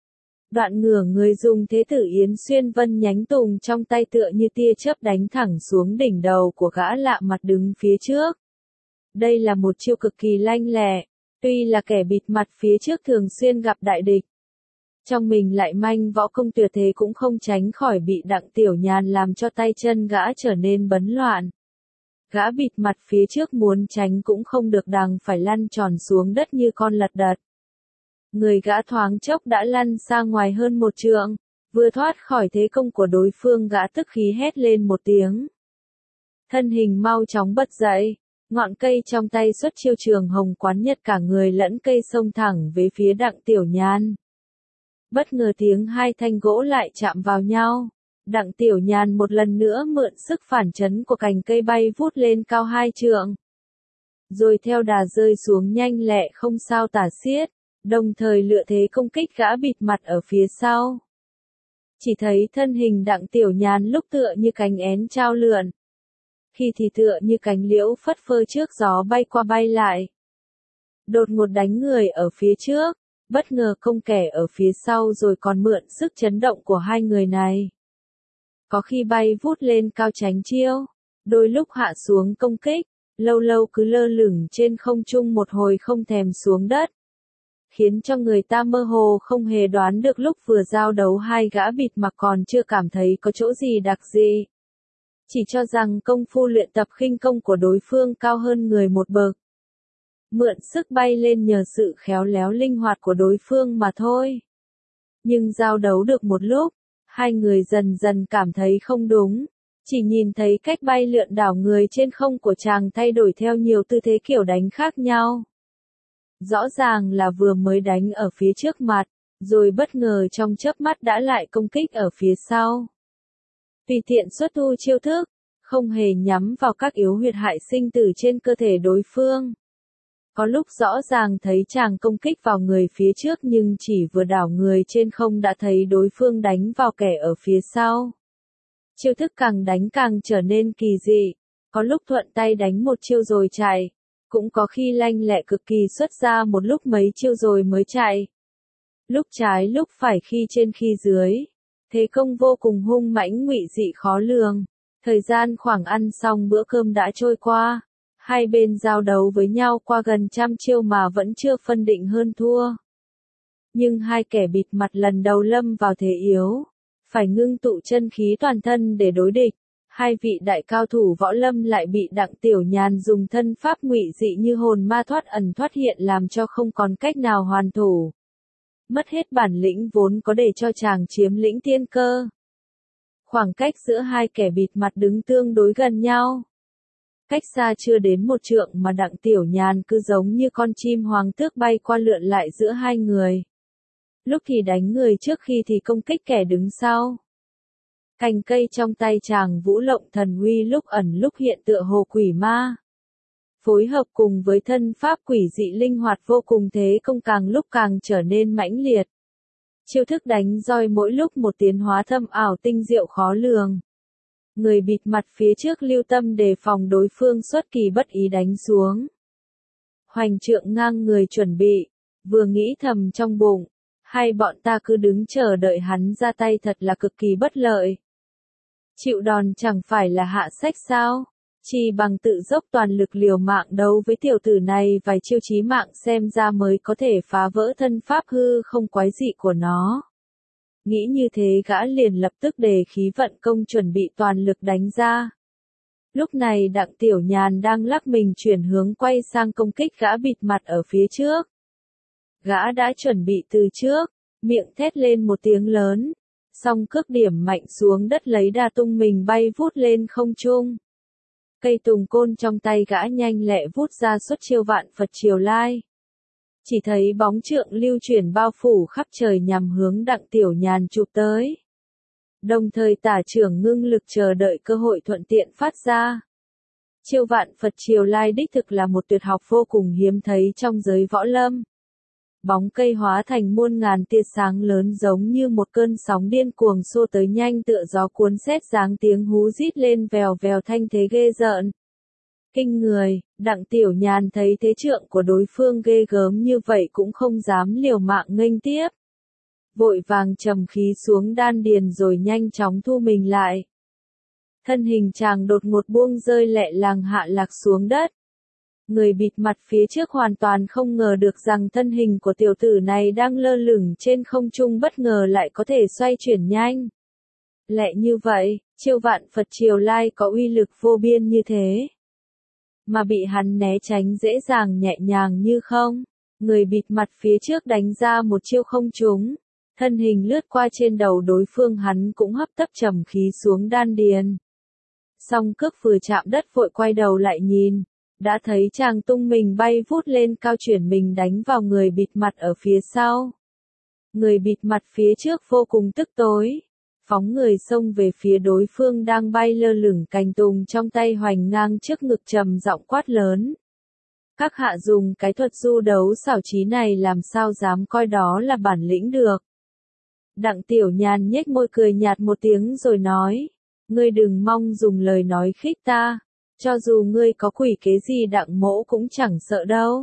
Đoạn ngửa người dùng thế tử Yến Xuyên Vân nhánh tùng trong tay tựa như tia chớp đánh thẳng xuống đỉnh đầu của gã lạ mặt đứng phía trước. Đây là một chiêu cực kỳ lanh lẹ, tuy là kẻ bịt mặt phía trước thường xuyên gặp đại địch. Trong mình lại manh võ công tuyệt thế cũng không tránh khỏi bị Đặng Tiểu Nhàn làm cho tay chân gã trở nên bấn loạn. Gã bịt mặt phía trước muốn tránh cũng không được đành phải lăn tròn xuống đất như con lật đật. Người gã thoáng chốc đã lăn ra ngoài hơn một trượng, vừa thoát khỏi thế công của đối phương gã tức khí hét lên một tiếng. Thân hình mau chóng bật dậy, ngọn cây trong tay xuất chiêu Trường Hồng quán nhật cả người lẫn cây xông thẳng về phía Đặng Tiểu Nhàn. Bất ngờ tiếng hai thanh gỗ lại chạm vào nhau. Đặng Tiểu Nhàn một lần nữa mượn sức phản chấn của cành cây bay vút lên cao 2 trượng. Rồi theo đà rơi xuống nhanh lẹ không sao tả xiết, đồng thời lựa thế công kích gã bịt mặt ở phía sau. Chỉ thấy thân hình Đặng Tiểu Nhàn lúc tựa như cánh én trao lượn. Khi thì tựa như cánh liễu phất phơ trước gió bay qua bay lại. Đột ngột đánh người ở phía trước, bất ngờ công kẻ ở phía sau rồi còn mượn sức chấn động của hai người này. Có khi bay vút lên cao tránh chiêu, đôi lúc hạ xuống công kích, lâu lâu cứ lơ lửng trên không trung một hồi không thèm xuống đất. Khiến cho người ta mơ hồ không hề đoán được lúc vừa giao đấu hai gã bịt mặt còn chưa cảm thấy có chỗ gì đặc dị. Chỉ cho rằng công phu luyện tập khinh công của đối phương cao hơn người một bậc. Mượn sức bay lên nhờ sự khéo léo linh hoạt của đối phương mà thôi. Nhưng giao đấu được một lúc, hai người dần dần cảm thấy không đúng. Chỉ nhìn thấy cách bay lượn đảo người trên không của chàng thay đổi theo nhiều tư thế kiểu đánh khác nhau. Rõ ràng là vừa mới đánh ở phía trước mặt, rồi bất ngờ trong chớp mắt đã lại công kích ở phía sau. Tùy tiện xuất thu chiêu thức, không hề nhắm vào các yếu huyệt hại sinh tử trên cơ thể đối phương. Có lúc rõ ràng thấy chàng công kích vào người phía trước nhưng chỉ vừa đảo người trên không đã thấy đối phương đánh vào kẻ ở phía sau. Chiêu thức càng đánh càng trở nên kỳ dị, có lúc thuận tay đánh một chiêu rồi chạy, cũng có khi lanh lẹ cực kỳ xuất ra một lúc mấy chiêu rồi mới chạy. Lúc trái lúc phải khi trên khi dưới, thế công vô cùng hung mãnh ngụy dị khó lường. Thời gian khoảng ăn xong bữa cơm đã trôi qua. Hai bên giao đấu với nhau qua gần 100 chiêu mà vẫn chưa phân định hơn thua. Nhưng hai kẻ bịt mặt lần đầu lâm vào thế yếu, phải ngưng tụ chân khí toàn thân để đối địch. Hai vị đại cao thủ võ lâm lại bị Đặng Tiểu Nhàn dùng thân pháp ngụy dị như hồn ma thoát ẩn thoát hiện làm cho không còn cách nào hoàn thủ. Mất hết bản lĩnh vốn có để cho chàng chiếm lĩnh tiên cơ. Khoảng cách giữa hai kẻ bịt mặt đứng tương đối gần nhau. Cách xa chưa đến một trượng mà Đặng Tiểu Nhàn cứ giống như con chim hoàng tước bay qua lượn lại giữa hai người. Lúc thì đánh người trước khi thì công kích kẻ đứng sau. Cành cây trong tay chàng vũ lộng thần huy lúc ẩn lúc hiện tựa hồ quỷ ma. Phối hợp cùng với thân pháp quỷ dị linh hoạt vô cùng thế công càng lúc càng trở nên mãnh liệt. Chiêu thức đánh roi mỗi lúc một tiến hóa thâm ảo tinh diệu khó lường. Người bịt mặt phía trước lưu tâm đề phòng đối phương xuất kỳ bất ý đánh xuống. Hoành trượng ngang người chuẩn bị, vừa nghĩ thầm trong bụng, hai bọn ta cứ đứng chờ đợi hắn ra tay thật là cực kỳ bất lợi. Chịu đòn chẳng phải là hạ sách sao, chỉ bằng tự dốc toàn lực liều mạng đấu với tiểu tử này vài chiêu chí mạng xem ra mới có thể phá vỡ thân pháp hư không quái dị của nó. Nghĩ như thế gã liền lập tức đề khí vận công chuẩn bị toàn lực đánh ra. Lúc này Đặng Tiểu Nhàn đang lắc mình chuyển hướng quay sang công kích gã bịt mặt ở phía trước. Gã đã chuẩn bị từ trước, miệng thét lên một tiếng lớn, song cước điểm mạnh xuống đất lấy đà tung mình bay vút lên không trung. Cây tùng côn trong tay gã nhanh lẹ vút ra xuất chiêu vạn Phật Triều Lai. Chỉ thấy bóng trượng lưu chuyển bao phủ khắp trời nhằm hướng Đặng Tiểu Nhàn chụp tới. Đồng thời tả trưởng ngưng lực chờ đợi cơ hội thuận tiện phát ra. Chiêu vạn Phật Triều Lai đích thực là một tuyệt học vô cùng hiếm thấy trong giới võ lâm. Bóng cây hóa thành muôn ngàn tia sáng lớn giống như một cơn sóng điên cuồng xô tới nhanh tựa gió cuốn sét giáng tiếng hú rít lên vèo vèo thanh thế ghê rợn. Kinh người, Đặng Tiểu Nhàn thấy thế trượng của đối phương ghê gớm như vậy cũng không dám liều mạng nghênh tiếp. vội vàng trầm khí xuống đan điền rồi nhanh chóng thu mình lại. Thân hình chàng đột ngột buông rơi lẹ làng hạ lạc xuống đất. Người bịt mặt phía trước hoàn toàn không ngờ được rằng thân hình của tiểu tử này đang lơ lửng trên không trung bất ngờ lại có thể xoay chuyển nhanh. Lẹ như vậy, chiêu vạn Phật Triều Lai có uy lực vô biên như thế. Mà bị hắn né tránh dễ dàng nhẹ nhàng như không. Người bịt mặt phía trước đánh ra một chiêu không trúng. Thân hình lướt qua trên đầu đối phương hắn cũng hấp tấp trầm khí xuống đan điền. Song cước vừa chạm đất vội quay đầu lại nhìn. Đã thấy chàng tung mình bay vút lên cao chuyển mình đánh vào người bịt mặt ở phía sau. Người bịt mặt phía trước vô cùng tức tối. Phóng người xông về phía đối phương đang bay lơ lửng cành tùng trong tay hoành ngang trước ngực trầm giọng quát lớn. Các hạ dùng cái thuật du đấu xảo trí này làm sao dám coi đó là bản lĩnh được. Đặng Tiểu Nhàn nhếch môi cười nhạt một tiếng rồi nói. Ngươi đừng mong dùng lời nói khích ta. Cho dù ngươi có quỷ kế gì Đặng mỗ cũng chẳng sợ đâu.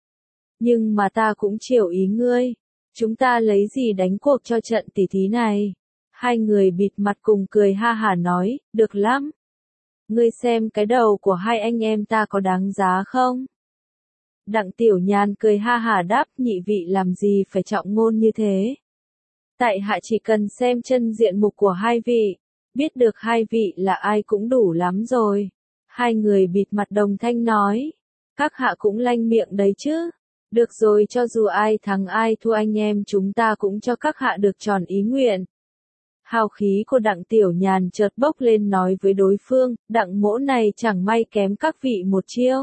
Nhưng mà ta cũng chiều ý ngươi. Chúng ta lấy gì đánh cuộc cho trận tỉ thí này. Hai người bịt mặt cùng cười ha hả nói, được lắm. Ngươi xem cái đầu của hai anh em ta có đáng giá không? Đặng Tiểu Nhàn cười ha hả đáp, nhị vị làm gì phải trọng ngôn như thế. Tại hạ chỉ cần xem chân diện mục của hai vị, biết được hai vị là ai cũng đủ lắm rồi. Hai người bịt mặt đồng thanh nói, các hạ cũng lanh miệng đấy chứ. Được rồi, cho dù ai thắng ai thua anh em chúng ta cũng cho các hạ được tròn ý nguyện. Hào khí của Đặng Tiểu Nhàn chợt bốc lên nói với đối phương, Đặng mỗ này chẳng may kém các vị một chiêu.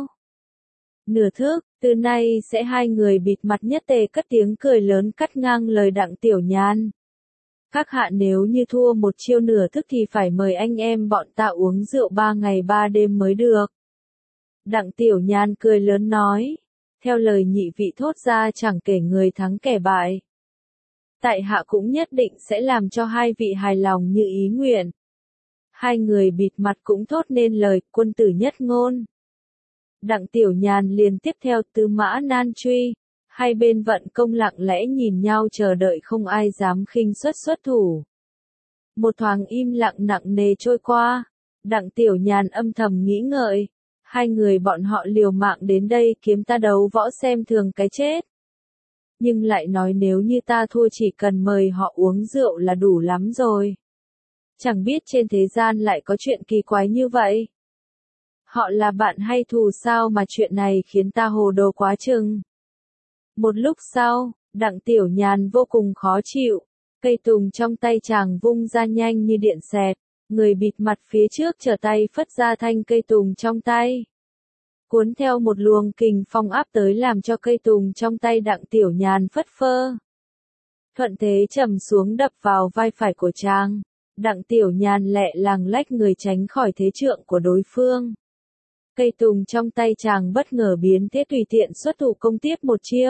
Nửa thước, từ nay sẽ hai người bịt mặt nhất tề cất tiếng cười lớn cắt ngang lời Đặng Tiểu Nhàn. Các hạ nếu như thua một chiêu nửa thức thì phải mời anh em bọn ta uống rượu 3 ngày 3 đêm mới được. Đặng Tiểu Nhàn cười lớn nói, theo lời nhị vị thốt ra chẳng kể người thắng kẻ bại. Tại hạ cũng nhất định sẽ làm cho hai vị hài lòng như ý nguyện. Hai người bịt mặt cũng thốt nên lời quân tử nhất ngôn. Đặng Tiểu Nhàn liền tiếp theo Tư Mã Nan truy. Hai bên vận công lặng lẽ nhìn nhau chờ đợi không ai dám khinh xuất thủ. Một thoáng im lặng nặng nề trôi qua. Đặng Tiểu Nhàn âm thầm nghĩ ngợi. Hai người bọn họ liều mạng đến đây kiếm ta đấu võ xem thường cái chết. Nhưng lại nói nếu như ta thua chỉ cần mời họ uống rượu là đủ lắm rồi. Chẳng biết trên thế gian lại có chuyện kỳ quái như vậy. Họ là bạn hay thù sao mà chuyện này khiến ta hồ đồ quá chừng. Một lúc sau, Đặng Tiểu Nhàn vô cùng khó chịu. Cây tùng trong tay chàng vung ra nhanh như điện xẹt. Người bịt mặt phía trước trở tay phất ra thanh cây tùng trong tay. Cuốn theo một luồng kình phong áp tới làm cho cây tùng trong tay Đặng Tiểu Nhàn phất phơ. Thuận thế trầm xuống đập vào vai phải của chàng. Đặng Tiểu Nhàn lẹ làng lách người tránh khỏi thế trượng của đối phương. Cây tùng trong tay chàng bất ngờ biến thế tùy tiện xuất thủ công tiếp một chiêu.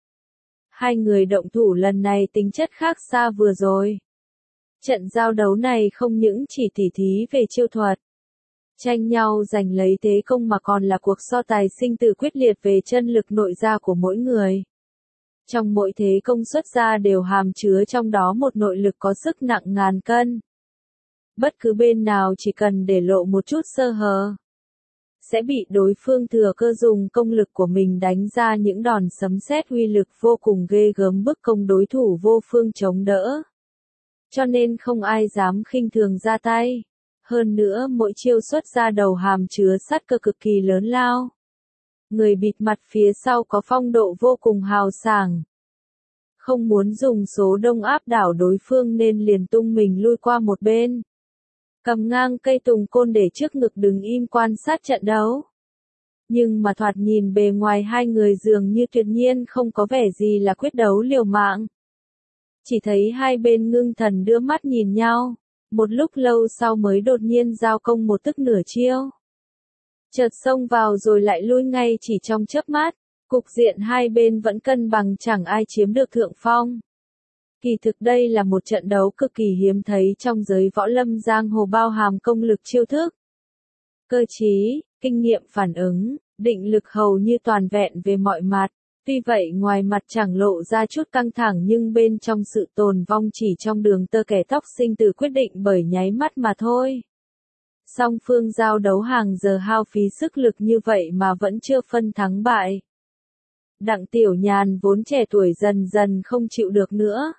Hai người động thủ lần này tính chất khác xa vừa rồi. Trận giao đấu này không những chỉ tỉ thí về chiêu thuật. Tranh nhau giành lấy thế công mà còn là cuộc so tài sinh tử quyết liệt về chân lực nội gia của mỗi người. Trong mỗi thế công xuất ra đều hàm chứa trong đó một nội lực có sức nặng ngàn cân. Bất cứ bên nào chỉ cần để lộ một chút sơ hở, sẽ bị đối phương thừa cơ dùng công lực của mình đánh ra những đòn sấm sét uy lực vô cùng ghê gớm bức công đối thủ vô phương chống đỡ. Cho nên không ai dám khinh thường ra tay. Hơn nữa mỗi chiêu xuất ra đầu hàm chứa sát cơ cực kỳ lớn lao. Người bịt mặt phía sau có phong độ vô cùng hào sảng. Không muốn dùng số đông áp đảo đối phương nên liền tung mình lui qua một bên. Cầm ngang cây tùng côn để trước ngực đứng im quan sát trận đấu. Nhưng mà thoạt nhìn bề ngoài hai người dường như tuyệt nhiên không có vẻ gì là quyết đấu liều mạng. Chỉ thấy hai bên ngưng thần đưa mắt nhìn nhau. Một lúc lâu sau mới đột nhiên giao công một tức nửa chiêu. Chợt xông vào rồi lại lui ngay chỉ trong chớp mắt. Cục diện hai bên vẫn cân bằng chẳng ai chiếm được thượng phong. Kỳ thực đây là một trận đấu cực kỳ hiếm thấy trong giới võ lâm giang hồ bao hàm công lực chiêu thức. Cơ trí, kinh nghiệm phản ứng, định lực hầu như toàn vẹn về mọi mặt. Tuy vậy ngoài mặt chẳng lộ ra chút căng thẳng nhưng bên trong sự tồn vong chỉ trong đường tơ kẻ tóc sinh tử quyết định bởi nháy mắt mà thôi. Song phương giao đấu hàng giờ hao phí sức lực như vậy mà vẫn chưa phân thắng bại. Đặng Tiểu Nhàn vốn trẻ tuổi dần dần không chịu được nữa.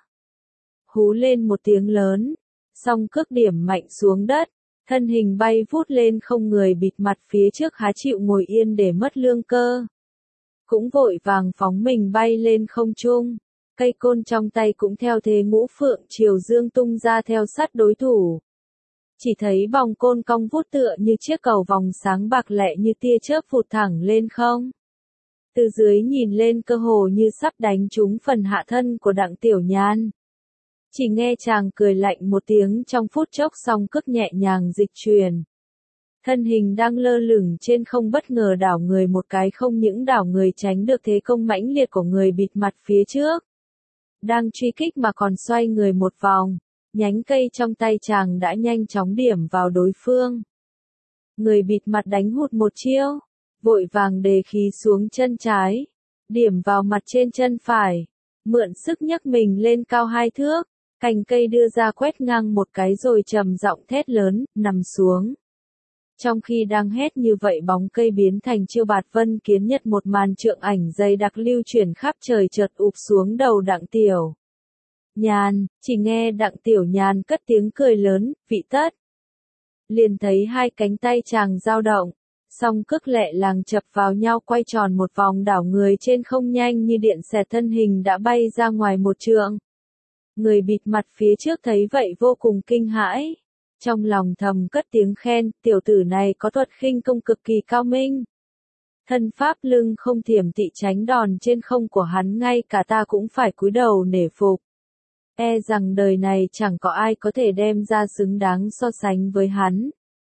Hú lên một tiếng lớn, song cước điểm mạnh xuống đất, thân hình bay vút lên không, người bịt mặt phía trước há chịu ngồi yên để mất lương cơ. Cũng vội vàng phóng mình bay lên không trung, cây côn trong tay cũng theo thế ngũ phượng chiều dương tung ra theo sát đối thủ. Chỉ thấy vòng côn cong vút tựa như chiếc cầu vòng sáng bạc lẹ như tia chớp vụt thẳng lên không. Từ dưới nhìn lên cơ hồ như sắp đánh trúng phần hạ thân của Đặng Tiểu Nhan. Chỉ nghe chàng cười lạnh một tiếng trong phút chốc, song cước nhẹ nhàng dịch chuyển. Thân hình đang lơ lửng trên không bất ngờ đảo người một cái, không những đảo người tránh được thế công mãnh liệt của người bịt mặt phía trước. Đang truy kích mà còn xoay người một vòng, nhánh cây trong tay chàng đã nhanh chóng điểm vào đối phương. Người bịt mặt đánh hụt một chiêu, vội vàng đề khí xuống chân trái, điểm vào mặt trên chân phải, mượn sức nhấc mình lên cao 2 thước, cành cây đưa ra quét ngang một cái rồi trầm giọng thét lớn, nằm xuống. Trong khi đang hét như vậy, bóng cây biến thành chiêu bạt vân kiến nhật, một màn trượng ảnh dày đặc lưu chuyển khắp trời chợt ụp xuống đầu Đặng Tiểu Nhàn. Chỉ nghe Đặng Tiểu Nhàn cất tiếng cười lớn, vị tất. Liền thấy hai cánh tay chàng dao động, song cước lẹ làng chập vào nhau, quay tròn một vòng đảo người trên không, nhanh như điện xẹt, thân hình đã bay ra ngoài một trượng. Người bịt mặt phía trước thấy vậy vô cùng kinh hãi. Trong lòng thầm cất tiếng khen, tiểu tử này có thuật khinh công cực kỳ cao minh. Thân pháp lưng không thiểm tị tránh đòn trên không của hắn, ngay cả ta cũng phải cúi đầu nể phục. E rằng đời này chẳng có ai có thể đem ra xứng đáng so sánh với hắn.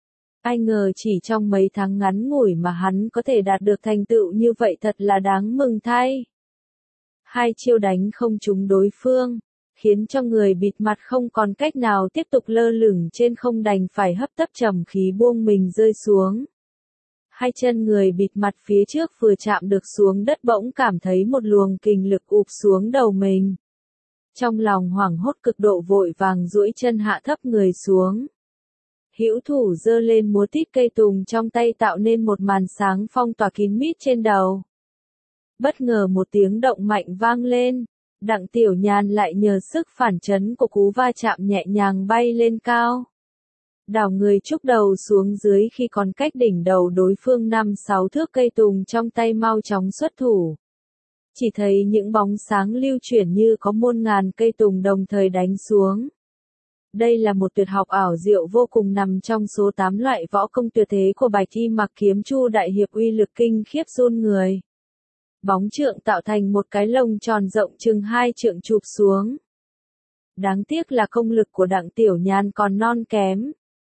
Ai ngờ chỉ trong mấy tháng ngắn ngủi mà hắn có thể đạt được thành tựu như vậy, thật là đáng mừng thay. Hai chiêu đánh không trúng đối phương, khiến cho người bịt mặt không còn cách nào tiếp tục lơ lửng trên không, đành phải hấp tấp trầm khí buông mình rơi xuống. Hai chân người bịt mặt phía trước vừa chạm được xuống đất, bỗng cảm thấy một luồng kình lực ụp xuống đầu mình. Trong lòng hoảng hốt cực độ, vội vàng duỗi chân hạ thấp người xuống. Hữu thủ giơ lên múa tít cây tùng trong tay, tạo nên một màn sáng phong tỏa kín mít trên đầu. Bất ngờ một tiếng động mạnh vang lên, Đặng Tiểu Nhàn lại nhờ sức phản chấn của cú va chạm nhẹ nhàng bay lên cao. Đảo người chúc đầu xuống dưới khi còn cách đỉnh đầu đối phương 5-6 thước, cây tùng trong tay mau chóng xuất thủ. Chỉ thấy những bóng sáng lưu chuyển như có muôn ngàn cây tùng đồng thời đánh xuống. Đây là một tuyệt học ảo diệu vô cùng, nằm trong số 8 loại võ công tuyệt thế của Bạch Y Mặc Kiếm Chu Đại Hiệp, uy lực kinh khiếp run người. Bóng trượng tạo thành một cái lồng tròn rộng chừng 2 trượng chụp xuống. Đáng tiếc là công lực của Đặng Tiểu Nhàn còn non kém.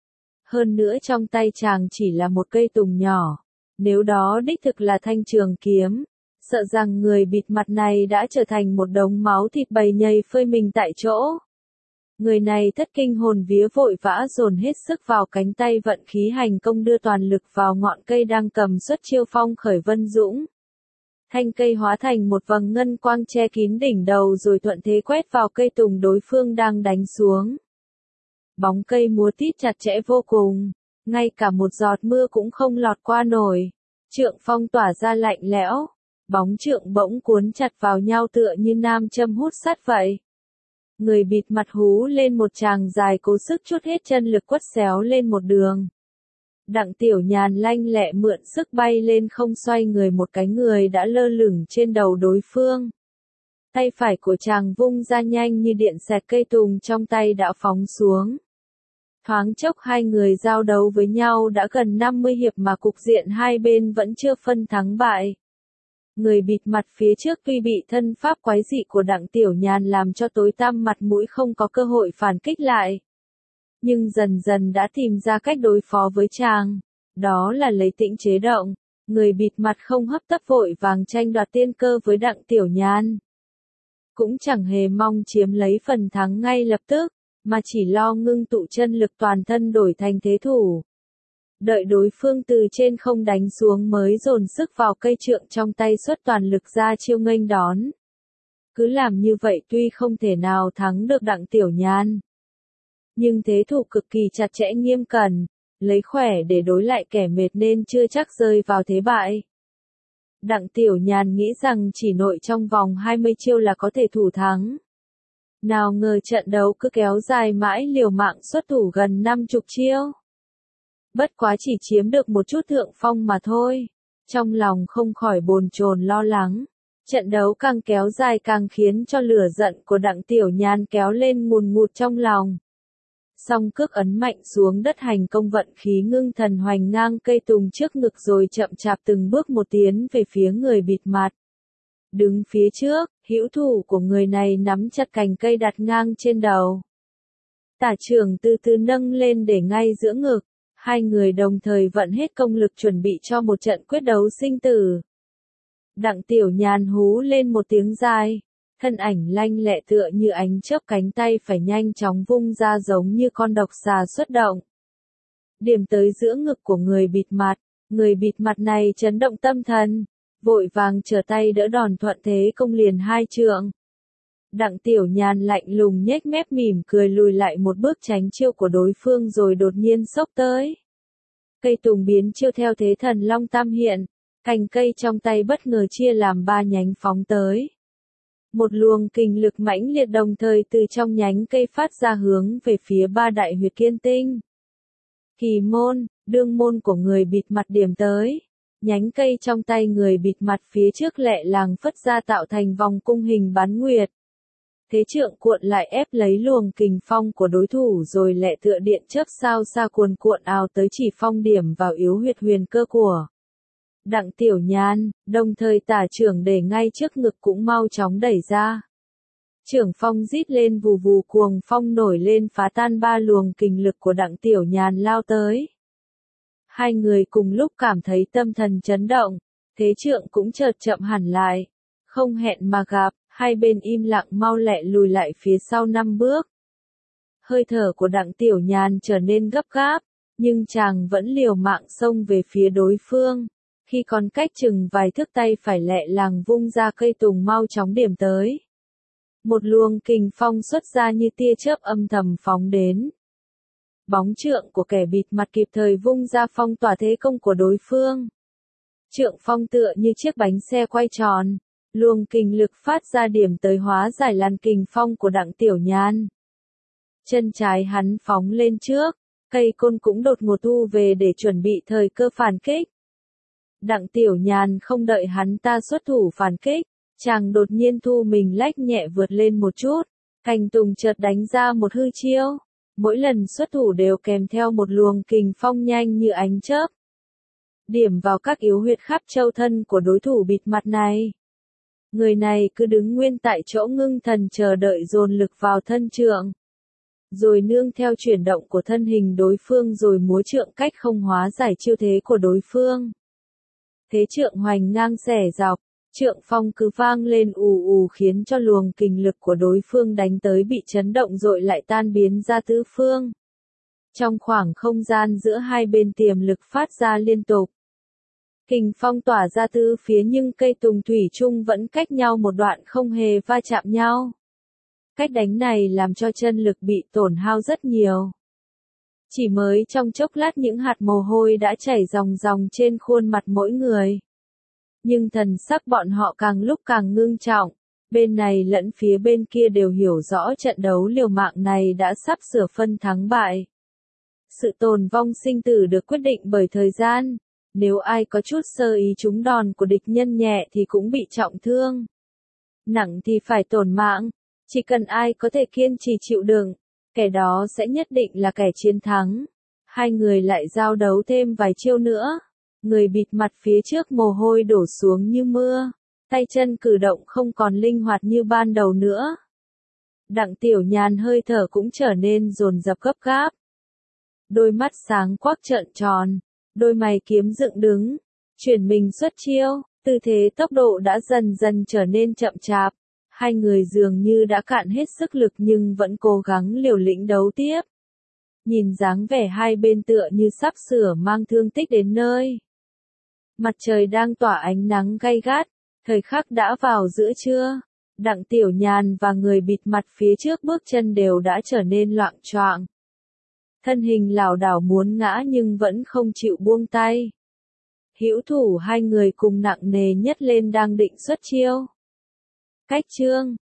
Hơn nữa trong tay chàng chỉ là một cây tùng nhỏ. Nếu đó đích thực là thanh trường kiếm, sợ rằng người bịt mặt này đã trở thành một đống máu thịt bầy nhầy phơi mình tại chỗ. Người này thất kinh hồn vía, vội vã dồn hết sức vào cánh tay, vận khí hành công đưa toàn lực vào ngọn cây đang cầm xuất chiêu phong khởi vân dũng. Thanh cây hóa thành một vầng ngân quang che kín đỉnh đầu, rồi thuận thế quét vào cây tùng đối phương đang đánh xuống. Bóng cây múa tít chặt chẽ vô cùng, ngay cả một giọt mưa cũng không lọt qua nổi. Trượng phong tỏa ra lạnh lẽo, bóng trượng bỗng cuốn chặt vào nhau tựa như nam châm hút sắt vậy. Người bịt mặt hú lên một tràng dài, cố sức chút hết chân lực quất xéo lên một đường. Đặng Tiểu Nhàn lanh lẹ mượn sức bay lên không, xoay người một cái, người đã lơ lửng trên đầu đối phương. Tay phải của chàng vung ra nhanh như điện xẹt, cây tùng trong tay đã phóng xuống. Thoáng chốc hai người giao đấu với nhau đã gần 50 hiệp mà cục diện hai bên vẫn chưa phân thắng bại. Người bịt mặt phía trước tuy bị thân pháp quái dị của Đặng Tiểu Nhàn làm cho tối tăm mặt mũi, không có cơ hội phản kích lại. Nhưng dần dần đã tìm ra cách đối phó với chàng. Đó là lấy tĩnh chế động. Người bịt mặt không hấp tấp vội vàng tranh đoạt tiên cơ với Đặng Tiểu Nhàn. Cũng chẳng hề mong chiếm lấy phần thắng ngay lập tức, mà chỉ lo ngưng tụ chân lực toàn thân đổi thành thế thủ. Đợi đối phương từ trên không đánh xuống mới dồn sức vào cây trượng trong tay xuất toàn lực ra chiêu nghênh đón. Cứ làm như vậy tuy không thể nào thắng được Đặng Tiểu Nhan, nhưng thế thủ cực kỳ chặt chẽ nghiêm cẩn, lấy khỏe để đối lại kẻ mệt nên chưa chắc rơi vào thế bại. Đặng Tiểu Nhàn nghĩ rằng chỉ nội trong vòng 20 chiêu là có thể thủ thắng. Nào ngờ trận đấu cứ kéo dài mãi, liều mạng xuất thủ gần 50 chiêu. Bất quá chỉ chiếm được một chút thượng phong mà thôi. Trong lòng không khỏi bồn chồn lo lắng. Trận đấu càng kéo dài càng khiến cho lửa giận của Đặng Tiểu Nhan kéo lên ngùn ngụt trong lòng. Song cước ấn mạnh xuống đất, hành công vận khí ngưng thần hoành ngang cây tùng trước ngực rồi chậm chạp từng bước một tiến về phía người bịt mặt. Đứng phía trước, hữu thủ của người này nắm chặt cành cây đặt ngang trên đầu. Tả trưởng từ từ nâng lên để ngay giữa ngực. Hai người đồng thời vận hết công lực chuẩn bị cho một trận quyết đấu sinh tử. Đặng Tiểu Nhàn hú lên một tiếng dài. Thân ảnh lanh lẹ tựa như ánh chớp, cánh tay phải nhanh chóng vung ra giống như con độc xà xuất động. Điểm tới giữa ngực của người bịt mặt. Người bịt mặt này chấn động tâm thần. Vội vàng trở tay đỡ đòn, thuận thế công liền hai trượng. Đặng Tiểu Nhàn lạnh lùng nhếch mép mỉm cười lùi lại một bước tránh chiêu của đối phương rồi đột nhiên xốc tới. Cây tùng biến chiêu theo thế thần long tam hiện, cành cây trong tay bất ngờ chia làm ba nhánh phóng tới. Một luồng kình lực mãnh liệt đồng thời từ trong nhánh cây phát ra hướng về phía ba đại huyệt kiên tinh. Kỳ môn, đương môn của người bịt mặt điểm tới. Nhánh cây trong tay người bịt mặt phía trước lẹ làng phất ra tạo thành vòng cung hình bán nguyệt. Thế trượng cuộn lại ép lấy luồng kình phong của đối thủ rồi lẹ tựa điện chớp sao xa cuồn cuộn ào tới, chỉ phong điểm vào yếu huyệt huyền cơ của Đặng Tiểu Nhan, đồng thời tả trưởng để ngay trước ngực cũng mau chóng đẩy ra. Trưởng phong rít lên vù vù, cuồng phong nổi lên phá tan ba luồng kình lực của Đặng Tiểu Nhan lao tới. Hai người cùng lúc cảm thấy tâm thần chấn động, thế trượng cũng chợt chậm hẳn lại. Không hẹn mà gặp, hai bên im lặng mau lẹ lùi lại phía sau 5 bước. Hơi thở của Đặng Tiểu Nhàn trở nên gấp gáp, nhưng chàng vẫn liều mạng xông về phía đối phương. Khi còn cách chừng vài thước, tay phải lẹ làng vung ra cây tùng mau chóng điểm tới. Một luồng kình phong xuất ra như tia chớp âm thầm phóng đến. Bóng trượng của kẻ bịt mặt kịp thời vung ra phong tỏa thế công của đối phương. Trượng phong tựa như chiếc bánh xe quay tròn, luồng kình lực phát ra điểm tới hóa giải làn kình phong của Đặng Tiểu Nhan. Chân trái hắn phóng lên trước, cây côn cũng đột ngột thu về để chuẩn bị thời cơ phản kích. Đặng Tiểu Nhan không đợi hắn ta xuất thủ phản kích, chàng đột nhiên thu mình lách nhẹ vượt lên một chút, cành tùng chợt đánh ra một hư chiêu. Mỗi lần xuất thủ đều kèm theo một luồng kình phong nhanh như ánh chớp. Điểm vào các yếu huyệt khắp châu thân của đối thủ bịt mặt này. Người này cứ đứng nguyên tại chỗ ngưng thần chờ đợi dồn lực vào thân trượng. Rồi nương theo chuyển động của thân hình đối phương rồi múa trượng cách không hóa giải chiêu thế của đối phương. Thế trượng hoành ngang xẻ dọc, trượng phong cứ vang lên ù ù khiến cho luồng kình lực của đối phương đánh tới bị chấn động rồi lại tan biến ra tứ phương. Trong khoảng không gian giữa hai bên tiềm lực phát ra liên tục. Kình phong tỏa ra tứ phía nhưng cây tùng thủy chung vẫn cách nhau một đoạn không hề va chạm nhau. Cách đánh này làm cho chân lực bị tổn hao rất nhiều. Chỉ mới trong chốc lát những hạt mồ hôi đã chảy ròng ròng trên khuôn mặt mỗi người. Nhưng thần sắc bọn họ càng lúc càng ngưng trọng, bên này lẫn phía bên kia đều hiểu rõ trận đấu liều mạng này đã sắp sửa phân thắng bại. Sự tồn vong sinh tử được quyết định bởi thời gian, nếu ai có chút sơ ý trúng đòn của địch nhân nhẹ thì cũng bị trọng thương. Nặng thì phải tổn mạng, chỉ cần ai có thể kiên trì chịu đựng, kẻ đó sẽ nhất định là kẻ chiến thắng. Hai người lại giao đấu thêm vài chiêu nữa. Người bịt mặt phía trước mồ hôi đổ xuống như mưa, tay chân cử động không còn linh hoạt như ban đầu nữa. Đặng Tiểu Nhàn hơi thở cũng trở nên dồn dập gấp gáp. Đôi mắt sáng quắc trợn tròn, đôi mày kiếm dựng đứng, chuyển mình xuất chiêu, tư thế tốc độ đã dần dần trở nên chậm chạp. Hai người dường như đã cạn hết sức lực nhưng vẫn cố gắng liều lĩnh đấu tiếp. Nhìn dáng vẻ hai bên tựa như sắp sửa mang thương tích đến nơi. Mặt trời đang tỏa ánh nắng gay gắt, thời khắc đã vào giữa trưa. Đặng Tiểu Nhàn và người bịt mặt phía trước bước chân đều đã trở nên loạng choạng. Thân hình lảo đảo muốn ngã nhưng vẫn không chịu buông tay. Hữu thủ hai người cùng nặng nề nhất lên đang định xuất chiêu. Cách chương